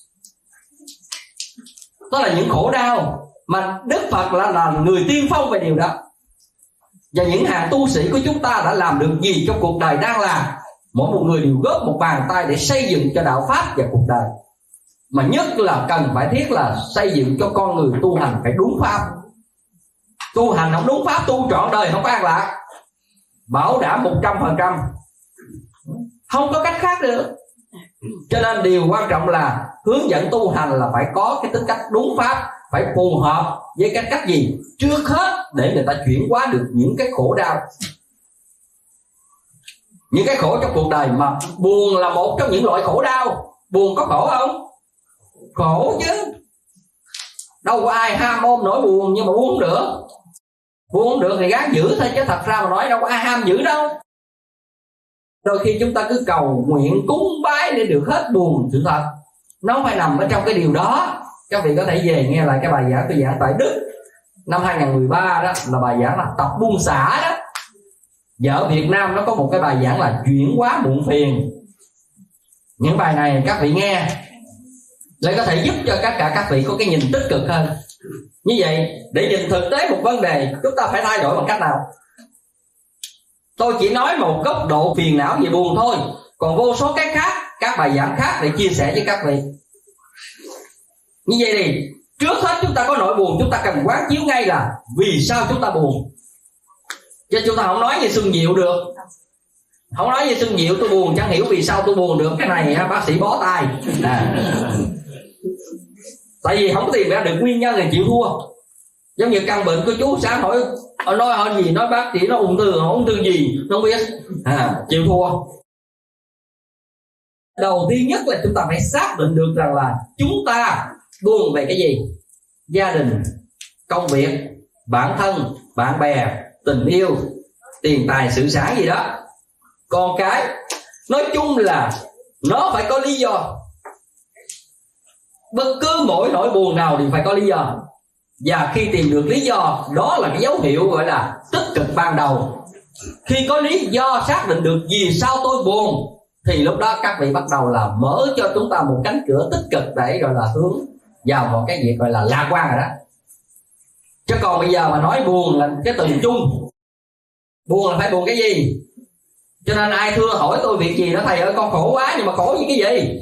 Đó là những khổ đau mà Đức Phật là người tiên phong về điều đó. Và những hàng tu sĩ của chúng ta đã làm được gì trong cuộc đời đang làm? Mỗi một người đều góp một bàn tay để xây dựng cho đạo pháp và cuộc đời. Mà nhất là cần phải thiết là xây dựng cho con người tu hành phải đúng pháp. Tu hành không đúng pháp, tu trọn đời không có an lạc. Bảo đảm 100%. Không có cách khác nữa. Cho nên điều quan trọng là hướng dẫn tu hành là phải có cái tính cách đúng pháp, phải phù hợp với cái cách gì? Trước hết để người ta chuyển hóa được những cái khổ đau, những cái khổ trong cuộc đời. Mà buồn là một trong những loại khổ đau. Buồn có khổ không? Khổ chứ. Đâu có ai ham ôm nỗi buồn, nhưng mà buông không được. Buông không được thì gắng giữ thôi, chứ thật ra mà nói đâu có ai ham giữ đâu. Đôi khi chúng ta cứ cầu nguyện cúng bái để được hết buồn. Sự thật nó không phải nằm ở trong cái điều đó. Các vị có thể về nghe lại cái bài giảng tôi giảng tại Đức năm 2013 đó, là bài giảng là tập buông xả đó. Và ở Việt Nam nó có một cái bài giảng là chuyển hóa muộn phiền. Những bài này các vị nghe để có thể giúp cho tất cả các vị có cái nhìn tích cực hơn. Như vậy để nhìn thực tế một vấn đề, chúng ta phải thay đổi bằng cách nào? Tôi chỉ nói một góc độ phiền não về buồn thôi, còn vô số cái khác, các bài giảng khác để chia sẻ với các vị. Như vậy thì trước hết chúng ta có nỗi buồn, chúng ta cần quán chiếu ngay là vì sao chúng ta buồn. Chứ chúng ta không nói về sưng diệu được. Không nói về sưng diệu tôi buồn chẳng hiểu vì sao tôi buồn được. Cái này bác sĩ bó tay. Tại vì không tìm ra được nguyên nhân thì chịu thua. Giống như căn bệnh của chú sáng hỏi nói hơn gì, nói bác sĩ nó ung thư gì không biết, chịu thua. Đầu tiên nhất là chúng ta phải xác định được rằng là chúng ta buồn về cái gì. Gia đình, công việc, bản thân, bạn bè, tình yêu, tiền tài sự sản gì đó, con cái. Nói chung là nó phải có lý do. Bất cứ mỗi nỗi buồn nào đều phải có lý do. Và khi tìm được lý do, đó là cái dấu hiệu gọi là tích cực ban đầu. Khi có lý do xác định được vì sao tôi buồn, thì lúc đó các vị bắt đầu là mở cho chúng ta một cánh cửa tích cực để gọi là hướng vào một cái việc gọi là lạc quan rồi đó. Chứ còn bây giờ mà nói buồn là cái từ chung. Buồn là phải buồn cái gì? Cho nên ai thưa hỏi tôi việc gì đó, thầy ơi con khổ quá, nhưng mà khổ vì cái gì?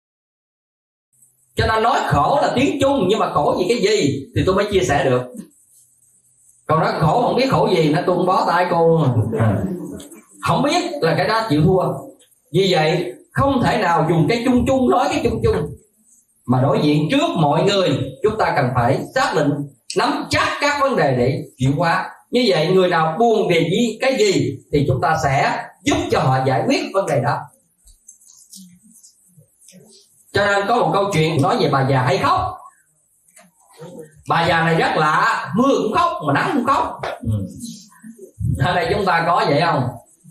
Cho nên nói khổ là tiếng chung, nhưng mà khổ vì cái gì thì tôi mới chia sẻ được. Còn nói khổ không biết khổ gì, nó tôi không bó tay cô. Không biết là cái đó chịu thua. Vì vậy không thể nào dùng cái chung chung nói cái chung chung. Mà đối diện trước mọi người, chúng ta cần phải xác định, nắm chắc các vấn đề để chuyển hóa. Như vậy người nào buồn về cái gì thì chúng ta sẽ giúp cho họ giải quyết vấn đề đó. Cho nên có một câu chuyện nói về bà già hay khóc. Bà già này rất lạ, mưa cũng khóc mà nắng cũng khóc. Ở đây chúng ta có vậy không?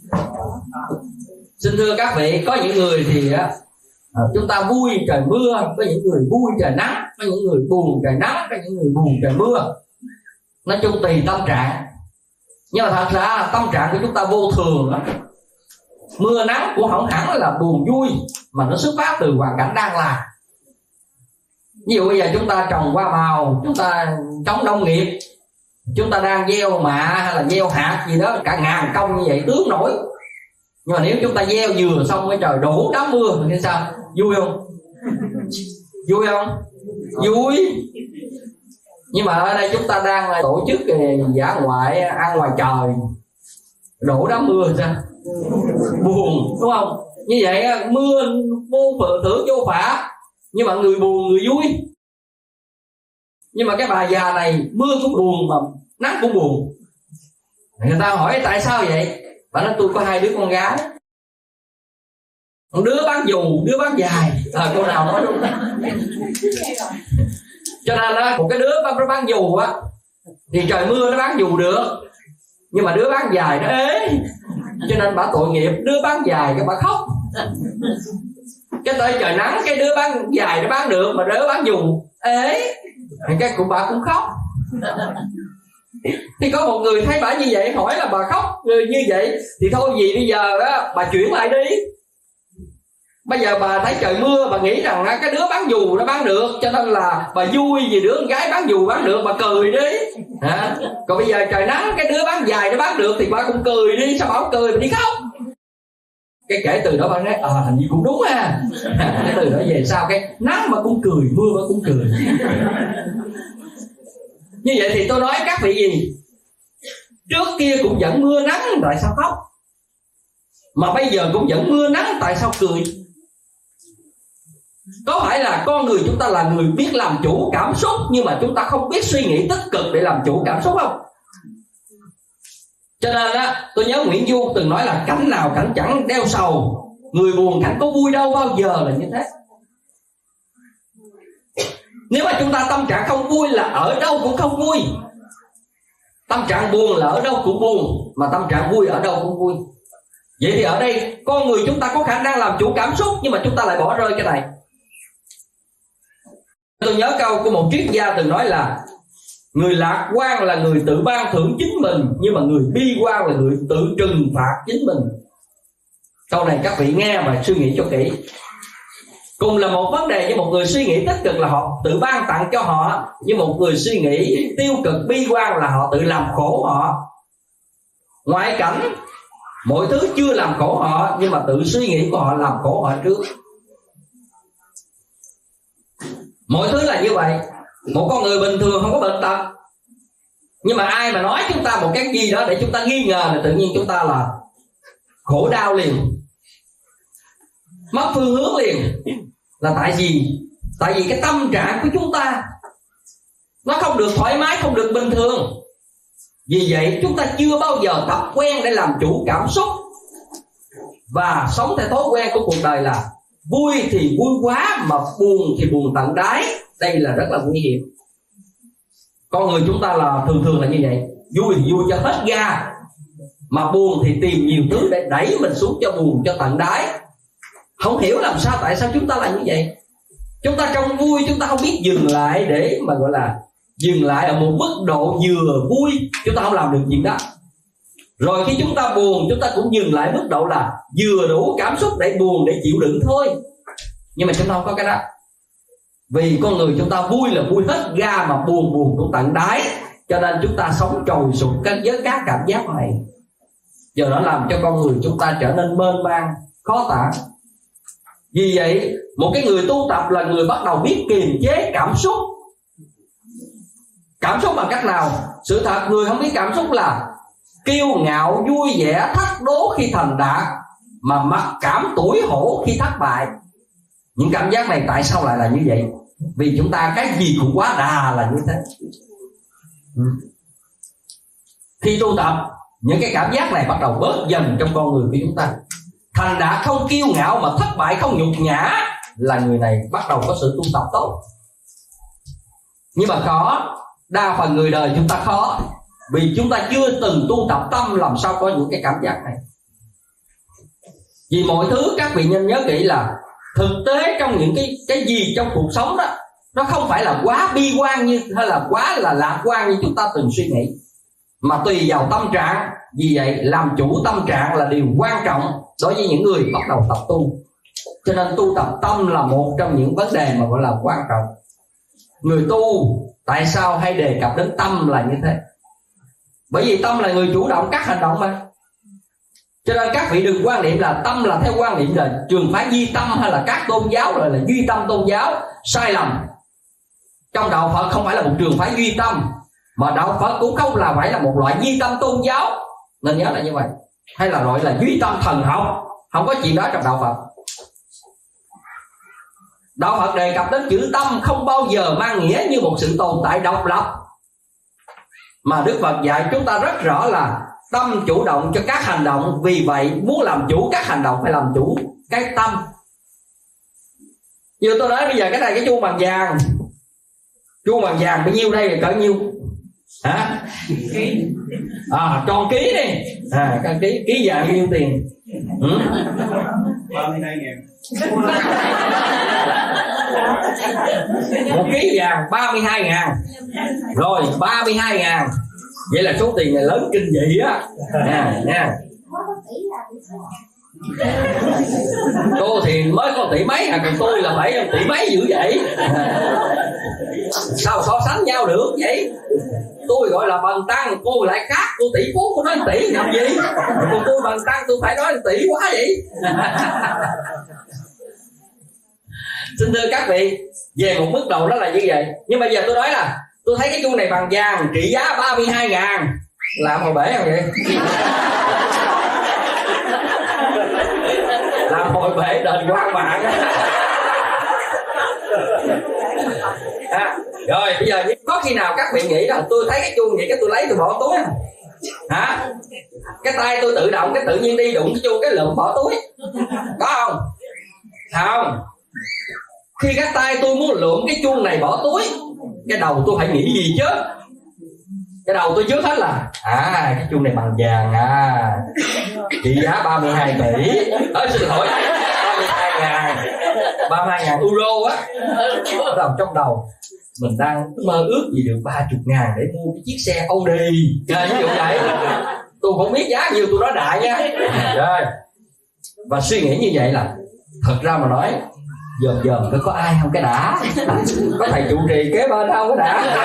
Xin thưa các vị, có những người thì chúng ta vui trời mưa, có những người vui trời nắng, có những người buồn trời nắng, có những người buồn trời mưa. Nói chung tùy tâm trạng. Nhưng mà thật ra tâm trạng của chúng ta vô thường lắm. Mưa nắng cũng không hẳn là buồn vui, mà nó xuất phát từ hoàn cảnh đang làm. Ví dụ bây giờ chúng ta trồng hoa màu, chúng ta trồng nông nghiệp, chúng ta đang gieo mạ hay là gieo hạt gì đó, cả ngàn công như vậy tướng nổi. Nhưng mà nếu chúng ta gieo dừa xong cái trời đổ đám mưa thì sao? Vui không? Vui không? Vui. Nhưng mà ở đây chúng ta đang tổ chức dã ngoại ăn ngoài trời, đổ đám mưa sao? Buồn, đúng không? Như vậy mưa vô thưởng vô phả, nhưng mà người buồn người vui. Nhưng mà cái bà già này mưa cũng buồn mà nắng cũng buồn. Người ta hỏi tại sao vậy? Bà nói tôi có 2 đứa con gái, một đứa bán dù, đứa bán dài. Cô nào nói đúng. Cho nên đó, một cái đứa nó bán dù á thì trời mưa nó bán dù được, nhưng mà đứa bán dài nó ế, cho nên bà tội nghiệp. Đứa bán dài cái bà khóc. Cái tới trời nắng cái đứa bán dài nó bán được, mà đứa bán dù ế, cái của bà cũng khóc. Thì có một người thấy bà như vậy, hỏi là bà khóc như vậy thì thôi gì bây giờ á, bà chuyển lại đi. Bây giờ bà thấy trời mưa, bà nghĩ rằng cái đứa bán dù nó bán được, cho nên là bà vui vì đứa con gái bán dù bán được, bà cười đi. Còn bây giờ trời nắng, cái đứa bán giày nó bán được thì bà cũng cười đi. Sao bà không cười mà đi khóc? Cái kể từ đó bà nói hình như cũng đúng ha. Cái từ đó về sau cái nắng mà cũng cười, mưa mà cũng cười. Như vậy thì tôi nói các vị gì, trước kia cũng vẫn mưa nắng, tại sao khóc? Mà bây giờ cũng vẫn mưa nắng, tại sao cười? Có phải là con người chúng ta là người biết làm chủ cảm xúc, nhưng mà chúng ta không biết suy nghĩ tích cực để làm chủ cảm xúc không? Cho nên á, tôi nhớ Nguyễn Du từng nói là cảnh nào cảnh chẳng đeo sầu, người buồn cảnh có vui đâu bao giờ, là như thế. Nếu mà chúng ta tâm trạng không vui là ở đâu cũng không vui. Tâm trạng buồn là ở đâu cũng buồn, mà tâm trạng vui ở đâu cũng vui. Vậy thì ở đây con người chúng ta có khả năng làm chủ cảm xúc, nhưng mà chúng ta lại bỏ rơi cái này. Tôi nhớ câu của một triết gia từng nói là người lạc quan là người tự ban thưởng chính mình, nhưng mà người bi quan là người tự trừng phạt chính mình. Câu này các vị nghe và suy nghĩ cho kỹ. Cùng là một vấn đề, với một người suy nghĩ tích cực là họ tự ban tặng cho họ, nhưng một người suy nghĩ tiêu cực bi quan là họ tự làm khổ họ. Ngoại cảnh mọi thứ chưa làm khổ họ, nhưng mà tự suy nghĩ của họ làm khổ họ trước. Mọi thứ là như vậy. Một con người bình thường không có bệnh tật, nhưng mà ai mà nói chúng ta một cái gì đó để chúng ta nghi ngờ là tự nhiên chúng ta là khổ đau liền, mất phương hướng liền. Là tại gì? Tại vì cái tâm trạng của chúng ta nó không được thoải mái, không được bình thường. Vì vậy chúng ta chưa bao giờ tập quen để làm chủ cảm xúc, và sống theo thói quen của cuộc đời là vui thì vui quá, mà buồn thì buồn tận đáy. Đây là rất là nguy hiểm. Con người chúng ta là thường là như vậy. Vui thì vui cho hết ga, mà buồn thì tìm nhiều thứ để đẩy mình xuống cho buồn cho tận đáy. Không hiểu làm sao tại sao chúng ta là như vậy. Chúng ta trong vui chúng ta không biết dừng lại, để mà gọi là dừng lại ở một mức độ vừa vui. Chúng ta không làm được chuyện đó. Rồi khi chúng ta buồn, chúng ta cũng dừng lại mức độ là vừa đủ cảm xúc để buồn, để chịu đựng thôi. Nhưng mà chúng ta không có cái đó. Vì con người chúng ta vui là vui hết ga, mà buồn cũng tận đáy. Cho nên chúng ta sống trồi sụp với các cảm giác này. Giờ nó làm cho con người chúng ta trở nên mênh mang, khó tả. Vì vậy một cái người tu tập là người bắt đầu biết kiềm chế cảm xúc. Cảm xúc bằng cách nào? Sự thật người không biết cảm xúc là kiêu ngạo, vui vẻ, thách đố khi thành đạt, mà mặc cảm tủi hổ khi thất bại. Những cảm giác này tại sao lại là như vậy? Vì chúng ta cái gì cũng quá đà là như thế. Khi tu tập, những cái cảm giác này bắt đầu bớt dần trong con người của chúng ta. Thành đạt không kiêu ngạo, mà thất bại không nhục nhã, là người này bắt đầu có sự tu tập tốt. Nhưng mà khó, đa phần người đời chúng ta khó, vì chúng ta chưa từng tu tập tâm làm sao có những cái cảm giác này. Vì mọi thứ các vị nhân nhớ kỹ là thực tế trong những cái gì trong cuộc sống đó, nó không phải là quá bi quan như, hay là quá là lạc quan như chúng ta từng suy nghĩ, mà tùy vào tâm trạng. Vì vậy làm chủ tâm trạng là điều quan trọng đối với những người bắt đầu tập tu. Cho nên tu tập tâm là một trong những vấn đề mà gọi là quan trọng. Người tu tại sao hay đề cập đến tâm là như thế? Bởi vì tâm là người chủ động các hành động mà. Cho nên các vị đừng quan niệm là tâm là theo quan niệm là trường phái duy tâm, hay là các tôn giáo rồi là duy tâm tôn giáo. Sai lầm. Trong đạo Phật không phải là một trường phái duy tâm, mà đạo Phật cũng không là phải là một loại duy tâm tôn giáo. Nên nhớ là như vậy. Hay là gọi là duy tâm thần học, không có chuyện đó trong đạo Phật. Đạo Phật đề cập đến chữ tâm không bao giờ mang nghĩa như một sự tồn tại độc lập, mà Đức Phật dạy chúng ta rất rõ là tâm chủ động cho các hành động. Vì vậy muốn làm chủ các hành động phải làm chủ cái tâm. Như tôi nói bây giờ cái này cái chuông bằng vàng. Chuông bằng vàng bao nhiêu đây là cỡ nhiêu? Hả? Tròn ký đi. Căn ký vàng nhiêu tiền? 32.000. Một ký vàng 32.000. Rồi 32.000. Vậy là số tiền này lớn kinh dị á nha. Cô thì mới có tỷ mấy, còn tôi là phải tỷ mấy dữ vậy. Sao so sánh nhau được vậy? Tôi gọi là bằng tăng, cô lại khác, cô tỷ phú, cô nói tỷ làm gì? Còn tôi bằng tăng, tôi phải nói tỷ quá vậy. Xin thưa các vị, về một mức độ đó là như vậy. Nhưng bây giờ tôi nói là tôi thấy cái chuông này bằng vàng trị giá 32.000, làm hồi bể không vậy? Làm hồi bể đền quan mạng. Rồi bây giờ có khi nào các vị nghĩ là tôi thấy cái chuông vậy cái tôi lấy tôi bỏ túi không? Hả? Cái tay tôi tự động cái tự nhiên đi đụng cái chuông cái lượm bỏ túi, có không? Không. Khi cái tay tôi muốn lượm cái chuông này bỏ túi, cái đầu tôi phải nghĩ gì chứ? Cái đầu tôi trước hết là cái chuông này bằng vàng trị giá 32 tỷ. Xin lỗi, 32.000 euro á. Trong đầu mình đang mơ ước gì được 30.000 để mua cái chiếc xe Audi. Ví dụ vậy. Tôi không biết giá nhiêu, tôi nói đại nha. Rồi. Và suy nghĩ như vậy là thật ra mà nói dòm có ai không cái đã, có thầy trụ trì kế bên không cái đã,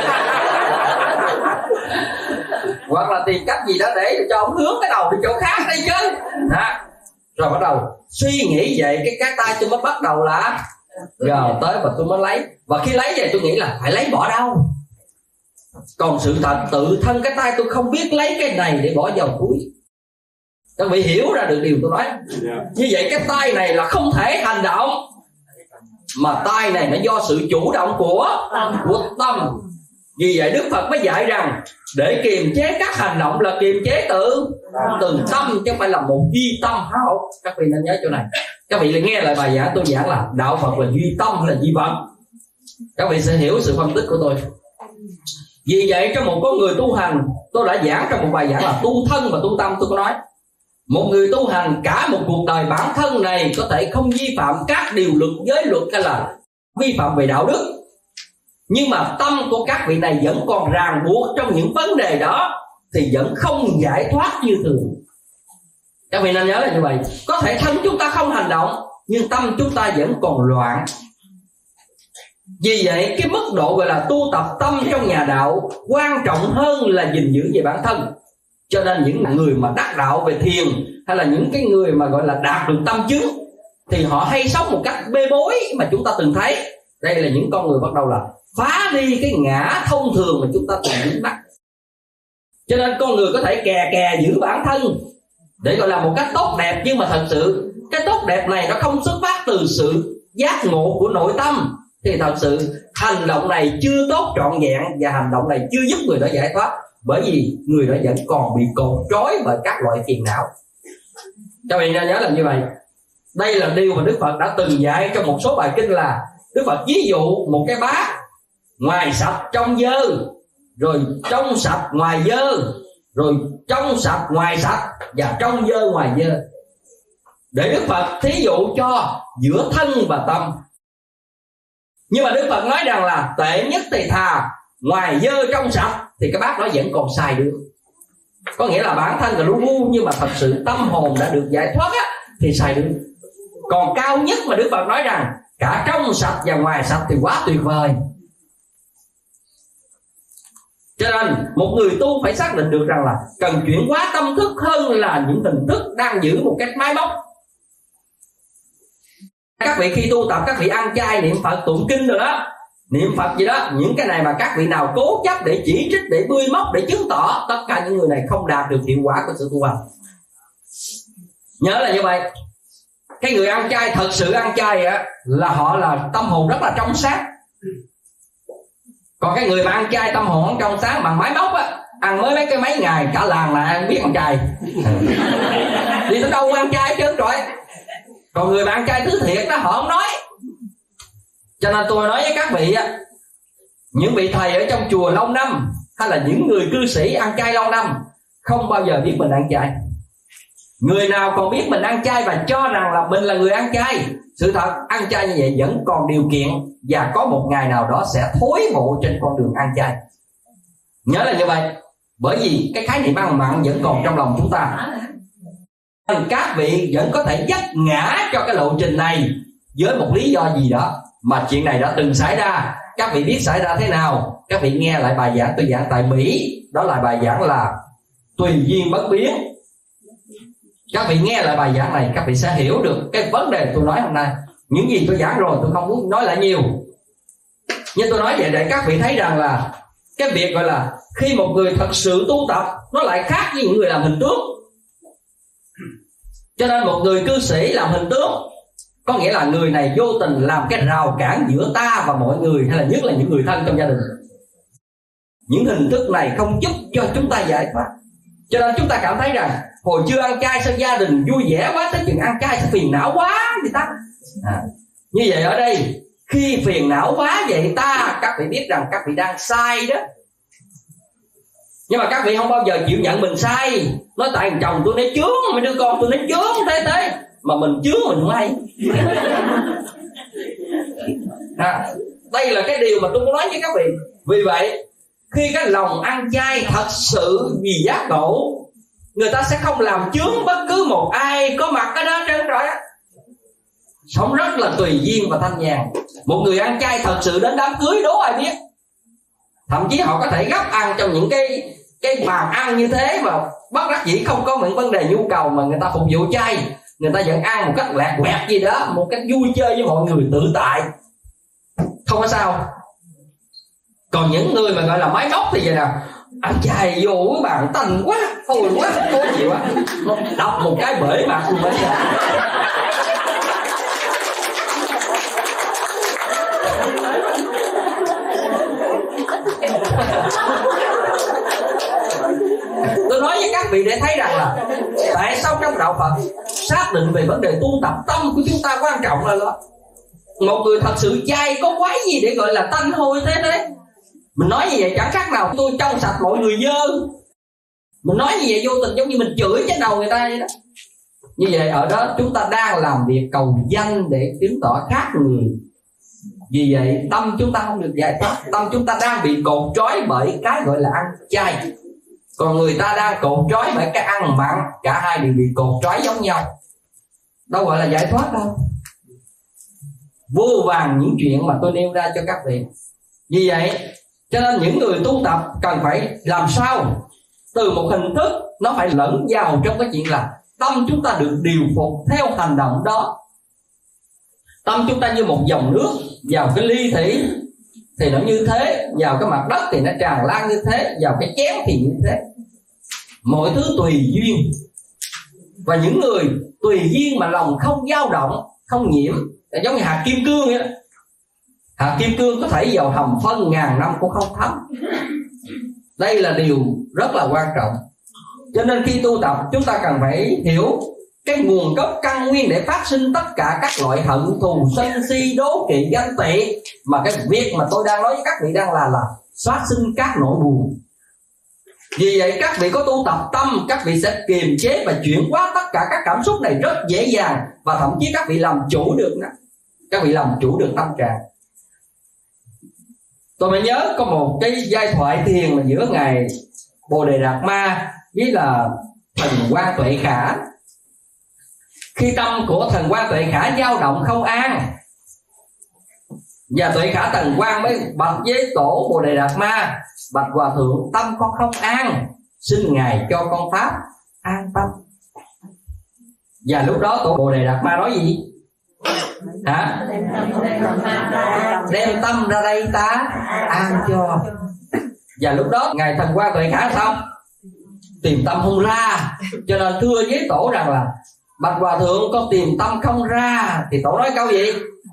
hoặc là tìm cách gì đó để cho ông hướng cái đầu đi chỗ khác đi chứ. Rồi bắt đầu suy nghĩ vậy, cái tay tôi mới bắt đầu là rồi tới và tôi mới lấy. Và khi lấy vậy tôi nghĩ là phải lấy bỏ đâu. Còn sự thật tự thân cái tay tôi không biết lấy cái này để bỏ vào túi. Các vị hiểu ra được điều tôi nói. Như vậy cái tay này là không thể hành động, mà tay này nó do sự chủ động của tâm. Vì vậy Đức Phật mới dạy rằng để kiềm chế các hành động là kiềm chế từ tâm, chứ không phải là một duy tâm hảo. Các vị nên nhớ chỗ này. Các vị nghe lại bài giảng tôi giảng là đạo Phật là duy tâm là duy vật. Các vị sẽ hiểu sự phân tích của tôi. Vì vậy trong một con người tu hành, tôi đã giảng trong một bài giảng là tu thân và tu tâm. Tôi có nói một người tu hành cả một cuộc đời bản thân này có thể không vi phạm các điều luật, giới luật hay là vi phạm về đạo đức, nhưng mà tâm của các vị này vẫn còn ràng buộc trong những vấn đề đó thì vẫn không giải thoát như thường. Các vị nên nhớ là như vậy. Có thể thân chúng ta không hành động, nhưng tâm chúng ta vẫn còn loạn. Vì vậy cái mức độ gọi là tu tập tâm trong nhà đạo quan trọng hơn là gìn giữ về bản thân. Cho nên những người mà đắc đạo về thiền, hay là những cái người mà gọi là đạt được tâm chứng, thì họ hay sống một cách bê bối mà chúng ta từng thấy. Đây là những con người bắt đầu là phá đi cái ngã thông thường mà chúng ta từng dính mắc. Cho nên con người có thể kè giữ bản thân để gọi là một cách tốt đẹp, nhưng mà thật sự cái tốt đẹp này nó không xuất phát từ sự giác ngộ của nội tâm, thì thật sự hành động này chưa tốt trọn vẹn, và hành động này chưa giúp người đó giải thoát, bởi vì người đó vẫn còn bị cột trói bởi các loại phiền não. Cho nên nhớ là như vậy. Đây là điều mà Đức Phật đã từng dạy trong một số bài kinh, là Đức Phật ví dụ một cái bát ngoài sạch trong dơ, rồi trong sạch ngoài dơ, rồi trong sạch ngoài sạch, và trong dơ ngoài dơ, để Đức Phật thí dụ cho giữa thân và tâm. Nhưng mà Đức Phật nói rằng là tệ nhất thì thà ngoài dơ trong sạch, thì cái bát đó vẫn còn xài được. Có nghĩa là bản thân là lu bu, nhưng mà thật sự tâm hồn đã được giải thoát á, thì xài được. Còn cao nhất mà Đức Phật nói rằng cả trong sạch và ngoài sạch thì quá tuyệt vời. Cho nên một người tu phải xác định được rằng là cần chuyển hóa tâm thức hơn là những hình thức đang giữ một cách máy móc. Các vị khi tu tập, các vị ăn chay, niệm Phật, tụng kinh rồi đó, niệm Phật gì đó, những cái này mà các vị nào cố chấp để chỉ trích, để bươi móc, để chứng tỏ, tất cả những người này không đạt được hiệu quả của sự tu hành. Nhớ là như vậy. Cái người ăn chay thật sự ăn chay á, là họ là tâm hồn rất là trong sáng. Còn cái người mà ăn chay tâm hồn không trong sáng bằng máy móc á, ăn mới mấy ngày cả làng là ăn biết ăn chay, đi tới đâu ăn chay chứ rồi. Còn người mà ăn chay thứ thiệt đó họ không nói. Cho nên tôi nói với các vị á, những vị thầy ở trong chùa lâu năm, hay là những người cư sĩ ăn chay lâu năm, không bao giờ biết mình ăn chay. Người nào còn biết mình ăn chay và cho rằng là mình là người ăn chay, sự thật ăn chay như vậy vẫn còn điều kiện, và có một ngày nào đó sẽ thối bộ trên con đường ăn chay. Nhớ là như vậy. Bởi vì cái khái niệm ăn mặn vẫn còn trong lòng chúng ta. Các vị vẫn có thể dắt ngã cho cái lộ trình này với một lý do gì đó mà chuyện này đã từng xảy ra. Các vị biết xảy ra thế nào? Các vị nghe lại bài giảng tôi giảng tại Mỹ. Đó là bài giảng là tùy duyên bất biến. Các vị nghe lại bài giảng này, các vị sẽ hiểu được cái vấn đề tôi nói hôm nay. Những gì tôi giảng rồi tôi không muốn nói lại nhiều, nhưng tôi nói vậy để các vị thấy rằng là cái việc gọi là khi một người thật sự tu tập nó lại khác với những người làm hình tướng. Cho nên một người cư sĩ làm hình tướng có nghĩa là người này vô tình làm cái rào cản giữa ta và mọi người, hay là nhất là những người thân trong gia đình. Những hình thức này không giúp cho chúng ta giải thoát. Cho nên chúng ta cảm thấy rằng hồi chưa ăn chay sao gia đình vui vẻ quá, tới chừng ăn chay sao phiền não quá thì ta. Như vậy ở đây khi phiền não quá vậy ta, các vị biết rằng các vị đang sai đó. Nhưng mà các vị không bao giờ chịu nhận mình sai. Nói tại thằng chồng tôi nó chướng, mấy đứa con tôi nó chướng thế mà mình chướng mình không hay. Đây là cái điều mà tôi muốn nói với các vị. Vì vậy khi cái lòng ăn chay thật sự vì giác ngộ, người ta sẽ không làm chướng bất cứ một ai có mặt ở đó trơn trọi á. Sống rất là tùy duyên và thanh nhàn. Một người ăn chay thật sự đến đám cưới đố ai biết. Thậm chí họ có thể gấp ăn trong những cái bàn ăn như thế mà bất đắc dĩ không có những vấn đề nhu cầu mà người ta phục vụ chay, người ta vẫn ăn một cách lạc quẹt gì đó, một cách vui chơi với mọi người tự tại, không có sao. Còn những người mà gọi là máy móc thì vậy nào, ăn chay vô cái bàn tanh quá, hôi quá, khó chịu quá, nó đập một cái bể mặt của mình. Tôi nói với các vị để thấy rằng là tại sao trong đạo Phật xác định về vấn đề tu tập tâm của chúng ta quan trọng là đó. Một người thật sự chay có quái gì để gọi là tanh hôi thế? Mình nói như vậy chẳng khác nào tôi trong sạch mọi người dơ. Mình nói như vậy vô tình giống như mình chửi trên đầu người ta vậy đó. Như vậy ở đó chúng ta đang làm việc cầu danh để chứng tỏ khác người. Vì vậy tâm chúng ta không được giải thoát. Tâm chúng ta đang bị cột trói bởi cái gọi là ăn chay. Còn người ta đang cột trói bởi cái ăn mặn. Cả hai đều bị cột trói giống nhau. Đâu gọi là giải thoát đâu. Vô vàn những chuyện mà tôi nêu ra cho các vị. Vì vậy cho nên những người tu tập cần phải làm sao từ một hình thức nó phải lẫn vào trong cái chuyện là tâm chúng ta được điều phục theo hành động đó. Tâm chúng ta như một dòng nước vào cái ly thủy thì nó như thế, vào cái mặt đất thì nó tràn lan như thế, vào cái chén thì như thế. Mọi thứ tùy duyên. Và những người tùy duyên mà lòng không dao động, không nhiễm, giống như hạt kim cương vậy đó. Hạt kim cương có thể vào hầm phân ngàn năm cũng không thấm. Đây là điều rất là quan trọng. Cho nên khi tu tập chúng ta cần phải hiểu cái nguồn gốc căn nguyên để phát sinh tất cả các loại hận thù, sân si, đố kỵ, ganh tị. Mà cái việc mà tôi đang nói với các vị đang là phát sinh các nỗi buồn. Vì vậy các vị có tu tập tâm, các vị sẽ kiềm chế và chuyển hóa tất cả các cảm xúc này rất dễ dàng. Và thậm chí các vị làm chủ được đó. Các vị làm chủ được tâm trạng. Tôi mới nhớ có một cái giai thoại thiền mà giữa ngài Bồ Đề Đạt Ma với là thần Quan Tuệ Khả. Khi tâm của thần Quan Tuệ Khả dao động không an, và Tuệ Khả thần Quan mới bạch với tổ Bồ Đề Đạt Ma: bạch hòa thượng, tâm con không an, xin ngài cho con pháp an tâm. Và lúc đó tổ Bồ Đề Đạt Ma nói gì? Hả? Đem tâm ra đây ta an cho. Và lúc đó ngài thần Quan Tuệ Khả sao? Tìm tâm không ra, cho nên thưa với tổ rằng là: bạch hòa thượng, con tìm tâm không ra. Thì tổ nói câu gì?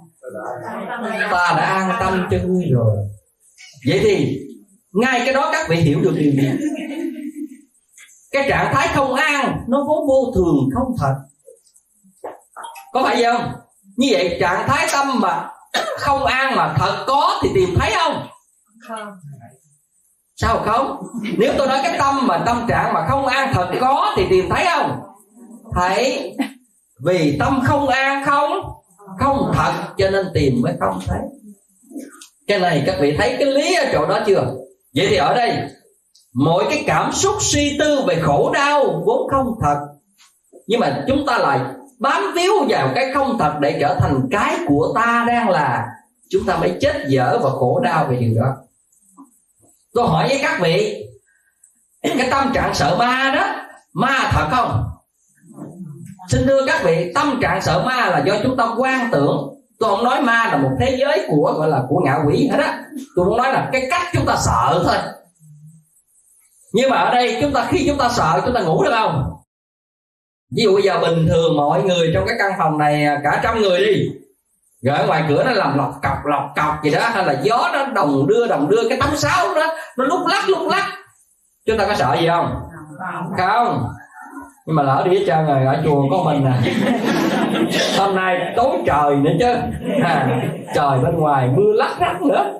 Ta đã an tâm cho ngươi rồi. Vậy thì ngay cái đó các vị hiểu được điều gì? Cái trạng thái không an nó vốn vô thường không thật, có phải vậy không? Như vậy trạng thái tâm mà không an mà thật có thì tìm thấy không? Không. Sao không? Nếu tôi nói cái tâm mà tâm trạng mà không an thật có thì tìm thấy không? Thấy. Vì tâm không an không thật cho nên tìm mới không thấy. Cái này các vị thấy cái lý ở chỗ đó chưa? Vậy thì ở đây Mọi cái cảm xúc suy tư về khổ đau vốn không thật, nhưng mà chúng ta lại bám víu vào cái không thật để trở thành cái của ta đang là. Chúng ta mới chết dở và khổ đau về điều đó. Tôi hỏi với các vị, cái tâm trạng sợ ma đó, ma thật không? Xin thưa các vị, tâm trạng sợ ma là do chúng ta quan tưởng. Tôi không nói ma là một thế giới của gọi là của ngạ quỷ hết á. Tôi không nói là cái cách chúng ta sợ thôi. Nhưng mà ở đây khi chúng ta sợ, chúng ta ngủ được không? Ví dụ bây giờ bình thường mọi người trong cái căn phòng này cả 100 người đi, rồi ở ngoài cửa nó làm lọc cọc gì đó, hay là gió nó đồng đưa cái tấm sáo đó nó lúc lắc, chúng ta có sợ gì không? Không. Nhưng mà lỡ đi hết trơn rồi, ở chùa có mình nè. Hôm nay tối trời nữa chứ, trời bên ngoài mưa lắc rắc nữa.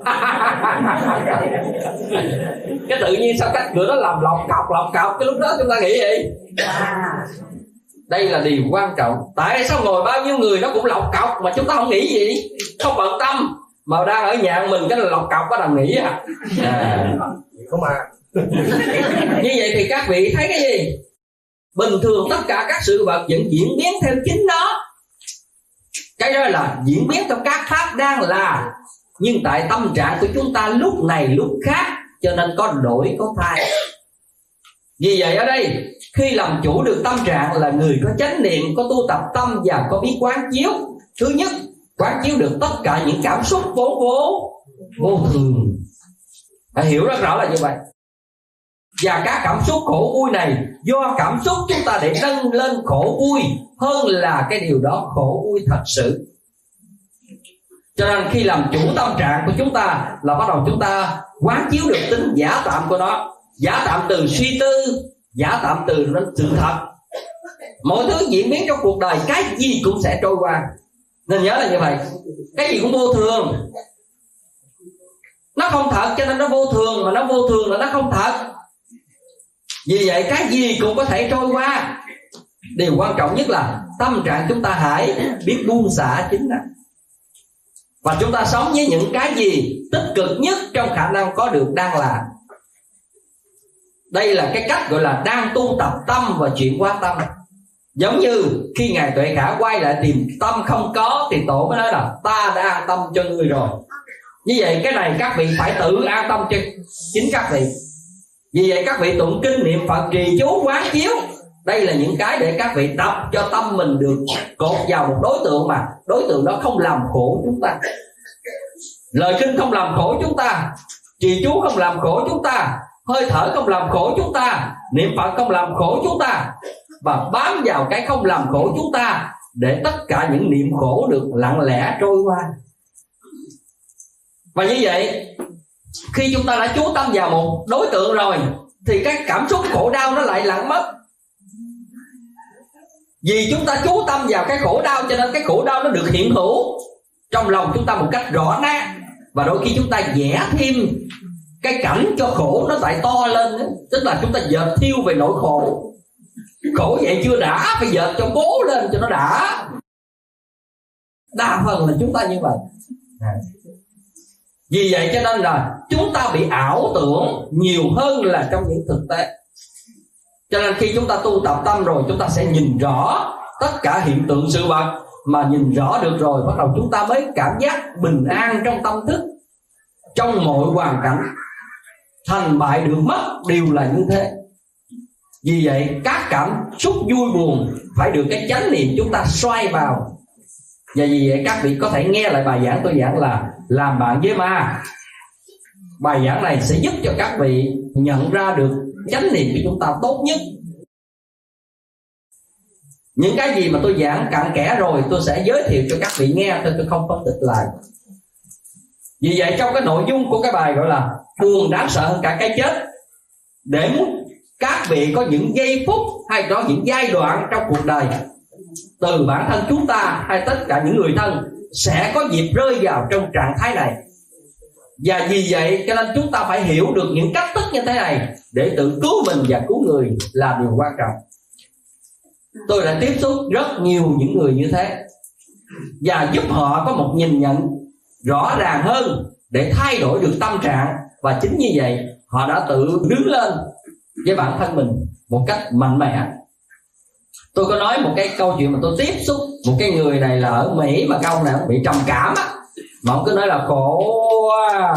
Cái tự nhiên sao cách cửa nó làm lọc cọc, cái lúc đó chúng ta nghĩ gì? Đây là điều quan trọng. Tại sao ngồi bao nhiêu người nó cũng lọc cọc mà chúng ta không nghĩ gì, không bận tâm, mà đang ở nhà mình cái là lọc cọc có đằng nghĩ không mà. Như vậy thì các vị thấy cái gì? Bình thường tất cả các sự vật vẫn diễn biến theo chính nó. Cái đó là diễn biến theo các pháp đang là. Nhưng tại tâm trạng của chúng ta lúc này lúc khác, cho nên có đổi có thay. Vì vậy ở đây, khi làm chủ được tâm trạng là người có chánh niệm, có tu tập tâm và có biết quán chiếu. Thứ nhất, quán chiếu được tất cả những cảm xúc vốn vô thường. Phải hiểu rất rõ là như vậy. Và các cảm xúc khổ vui này, do cảm xúc chúng ta để nâng lên khổ vui hơn là cái điều đó khổ vui thật sự. Cho nên khi làm chủ tâm trạng của chúng ta là bắt đầu chúng ta quán chiếu được tính giả tạm của nó. Giả tạm từ suy tư, giả tạm từ đến sự thật. Mọi thứ diễn biến trong cuộc đời, cái gì cũng sẽ trôi qua. Nên nhớ là như vậy. Cái gì cũng vô thường. Nó không thật cho nên nó vô thường, mà nó vô thường là nó không thật. Vì vậy cái gì cũng có thể trôi qua. Điều quan trọng nhất là tâm trạng chúng ta hãy biết buông xả chính là. Và chúng ta sống với những cái gì tích cực nhất trong khả năng có được đang làm. Đây là cái cách gọi là đang tu tập tâm và chuyển hóa tâm. Giống như khi Ngài Tuệ Khả quay lại tìm tâm không có, thì Tổ mới nói là ta đã an tâm cho ngươi rồi. Như vậy cái này các vị phải tự an tâm cho chính các vị. Vì vậy các vị tụng kinh niệm Phật, trì chú, quán chiếu. Đây là những cái để các vị tập cho tâm mình được cột vào một đối tượng, mà đối tượng đó không làm khổ chúng ta. Lời kinh không làm khổ chúng ta, trì chú không làm khổ chúng ta, hơi thở không làm khổ chúng ta, niệm Phật không làm khổ chúng ta. Và bám vào cái không làm khổ chúng ta, để tất cả những niệm khổ được lặng lẽ trôi qua. Và như vậy, khi chúng ta đã chú tâm vào một đối tượng rồi, thì cái cảm xúc khổ đau nó lại lặng mất. Vì chúng ta chú tâm vào cái khổ đau, cho nên cái khổ đau nó được hiện hữu trong lòng chúng ta một cách rõ nét. Và đôi khi chúng ta vẽ thêm cái cảnh cho khổ nó lại to lên. Tức là chúng ta dệt thiêu về nỗi khổ. Khổ vậy chưa đã, phải dệt cho bố lên cho nó đã. Đa phần là chúng ta như vậy. Vì vậy cho nên là chúng ta bị ảo tưởng nhiều hơn là trong những thực tế. Cho nên khi chúng ta tu tập tâm rồi, chúng ta sẽ nhìn rõ tất cả hiện tượng sự vật. Mà nhìn rõ được rồi, bắt đầu chúng ta mới cảm giác bình an trong tâm thức. Trong mọi hoàn cảnh, thành bại được mất đều là như thế. Vì vậy các cảm xúc vui buồn phải được cái chánh niệm chúng ta xoay vào. Và vì vậy các vị có thể nghe lại bài giảng tôi giảng là làm bạn với ma. Bài giảng này sẽ giúp cho các vị nhận ra được chánh niệm của chúng ta tốt nhất. Những cái gì mà tôi giảng cặn kẽ rồi tôi sẽ giới thiệu cho các vị nghe, tôi không phân tích lại. Vì vậy trong cái nội dung của cái bài gọi là buồn đáng sợ hơn cả cái chết, để muốn các vị có những giây phút hay có những giai đoạn trong cuộc đời, từ bản thân chúng ta hay tất cả những người thân sẽ có dịp rơi vào trong trạng thái này. Và vì vậy cho nên chúng ta phải hiểu được những cách thức như thế này để tự cứu mình và cứu người là điều quan trọng. Tôi đã tiếp xúc rất nhiều những người như thế và giúp họ có một nhìn nhận rõ ràng hơn để thay đổi được tâm trạng. Và chính như vậy họ đã tự đứng lên với bản thân mình một cách mạnh mẽ. Tôi có nói một cái câu chuyện mà tôi tiếp xúc một cái người này là ở Mỹ, mà câu này bị trầm cảm á, mà ông cứ nói là khổ quá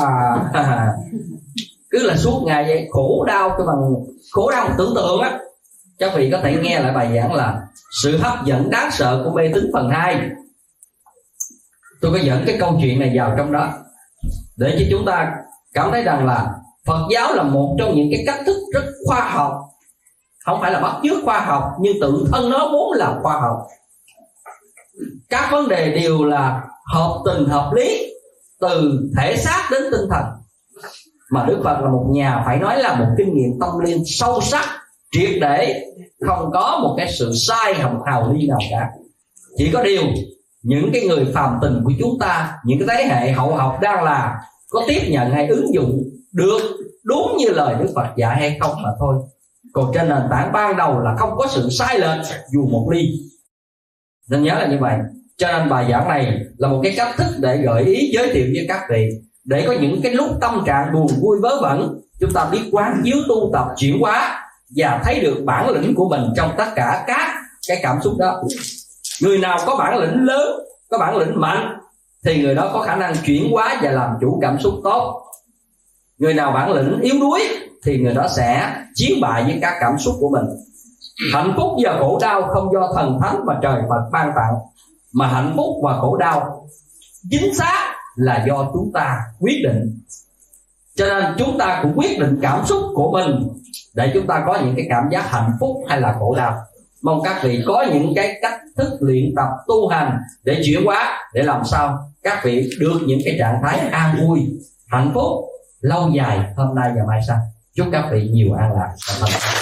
cứ là suốt ngày vậy, khổ đau cái bằng khổ đau tưởng tượng á. Các vị có thể nghe lại bài giảng là sự hấp dẫn đáng sợ của mê tín phần 2. Tôi có dẫn cái câu chuyện này vào trong đó để cho chúng ta cảm thấy rằng là Phật giáo là một trong những cái cách thức rất khoa học, không phải là bắt chước khoa học, nhưng tự thân nó vốn là khoa học. Các vấn đề đều là hợp tình hợp lý, từ thể xác đến tinh thần. Mà Đức Phật là một nhà phải nói là một kinh nghiệm tâm linh sâu sắc, triệt để, không có một cái sự sai hào ly nào cả. Chỉ có điều những cái người phàm tình của chúng ta, những cái thế hệ hậu học đang là có tiếp nhận hay ứng dụng được đúng như lời Đức Phật dạy hay không mà thôi. Còn trên nền tảng ban đầu là không có sự sai lệch dù một ly. Nên nhớ là như vậy. Cho nên bài giảng này là một cái cách thức để gợi ý, giới thiệu với các vị, để có những cái lúc tâm trạng buồn vui vớ vẩn, chúng ta biết quán chiếu tu tập chuyển hóa và thấy được bản lĩnh của mình trong tất cả các cái cảm xúc đó. Người nào có bản lĩnh lớn, có bản lĩnh mạnh thì người đó có khả năng chuyển hóa và làm chủ cảm xúc tốt. Người nào bản lĩnh yếu đuối thì người đó sẽ chiến bại với các cảm xúc của mình. Hạnh phúc và khổ đau không do thần thánh và trời Phật ban tặng, mà hạnh phúc và khổ đau chính xác là do chúng ta quyết định. Cho nên chúng ta cũng quyết định cảm xúc của mình để chúng ta có những cái cảm giác hạnh phúc hay là khổ đau. Mong các vị có những cái cách thức luyện tập tu hành để chuyển hóa, để làm sao các vị được những cái trạng thái an vui, hạnh phúc lâu dài hôm nay và mai sau. Chúc các vị nhiều an lạc.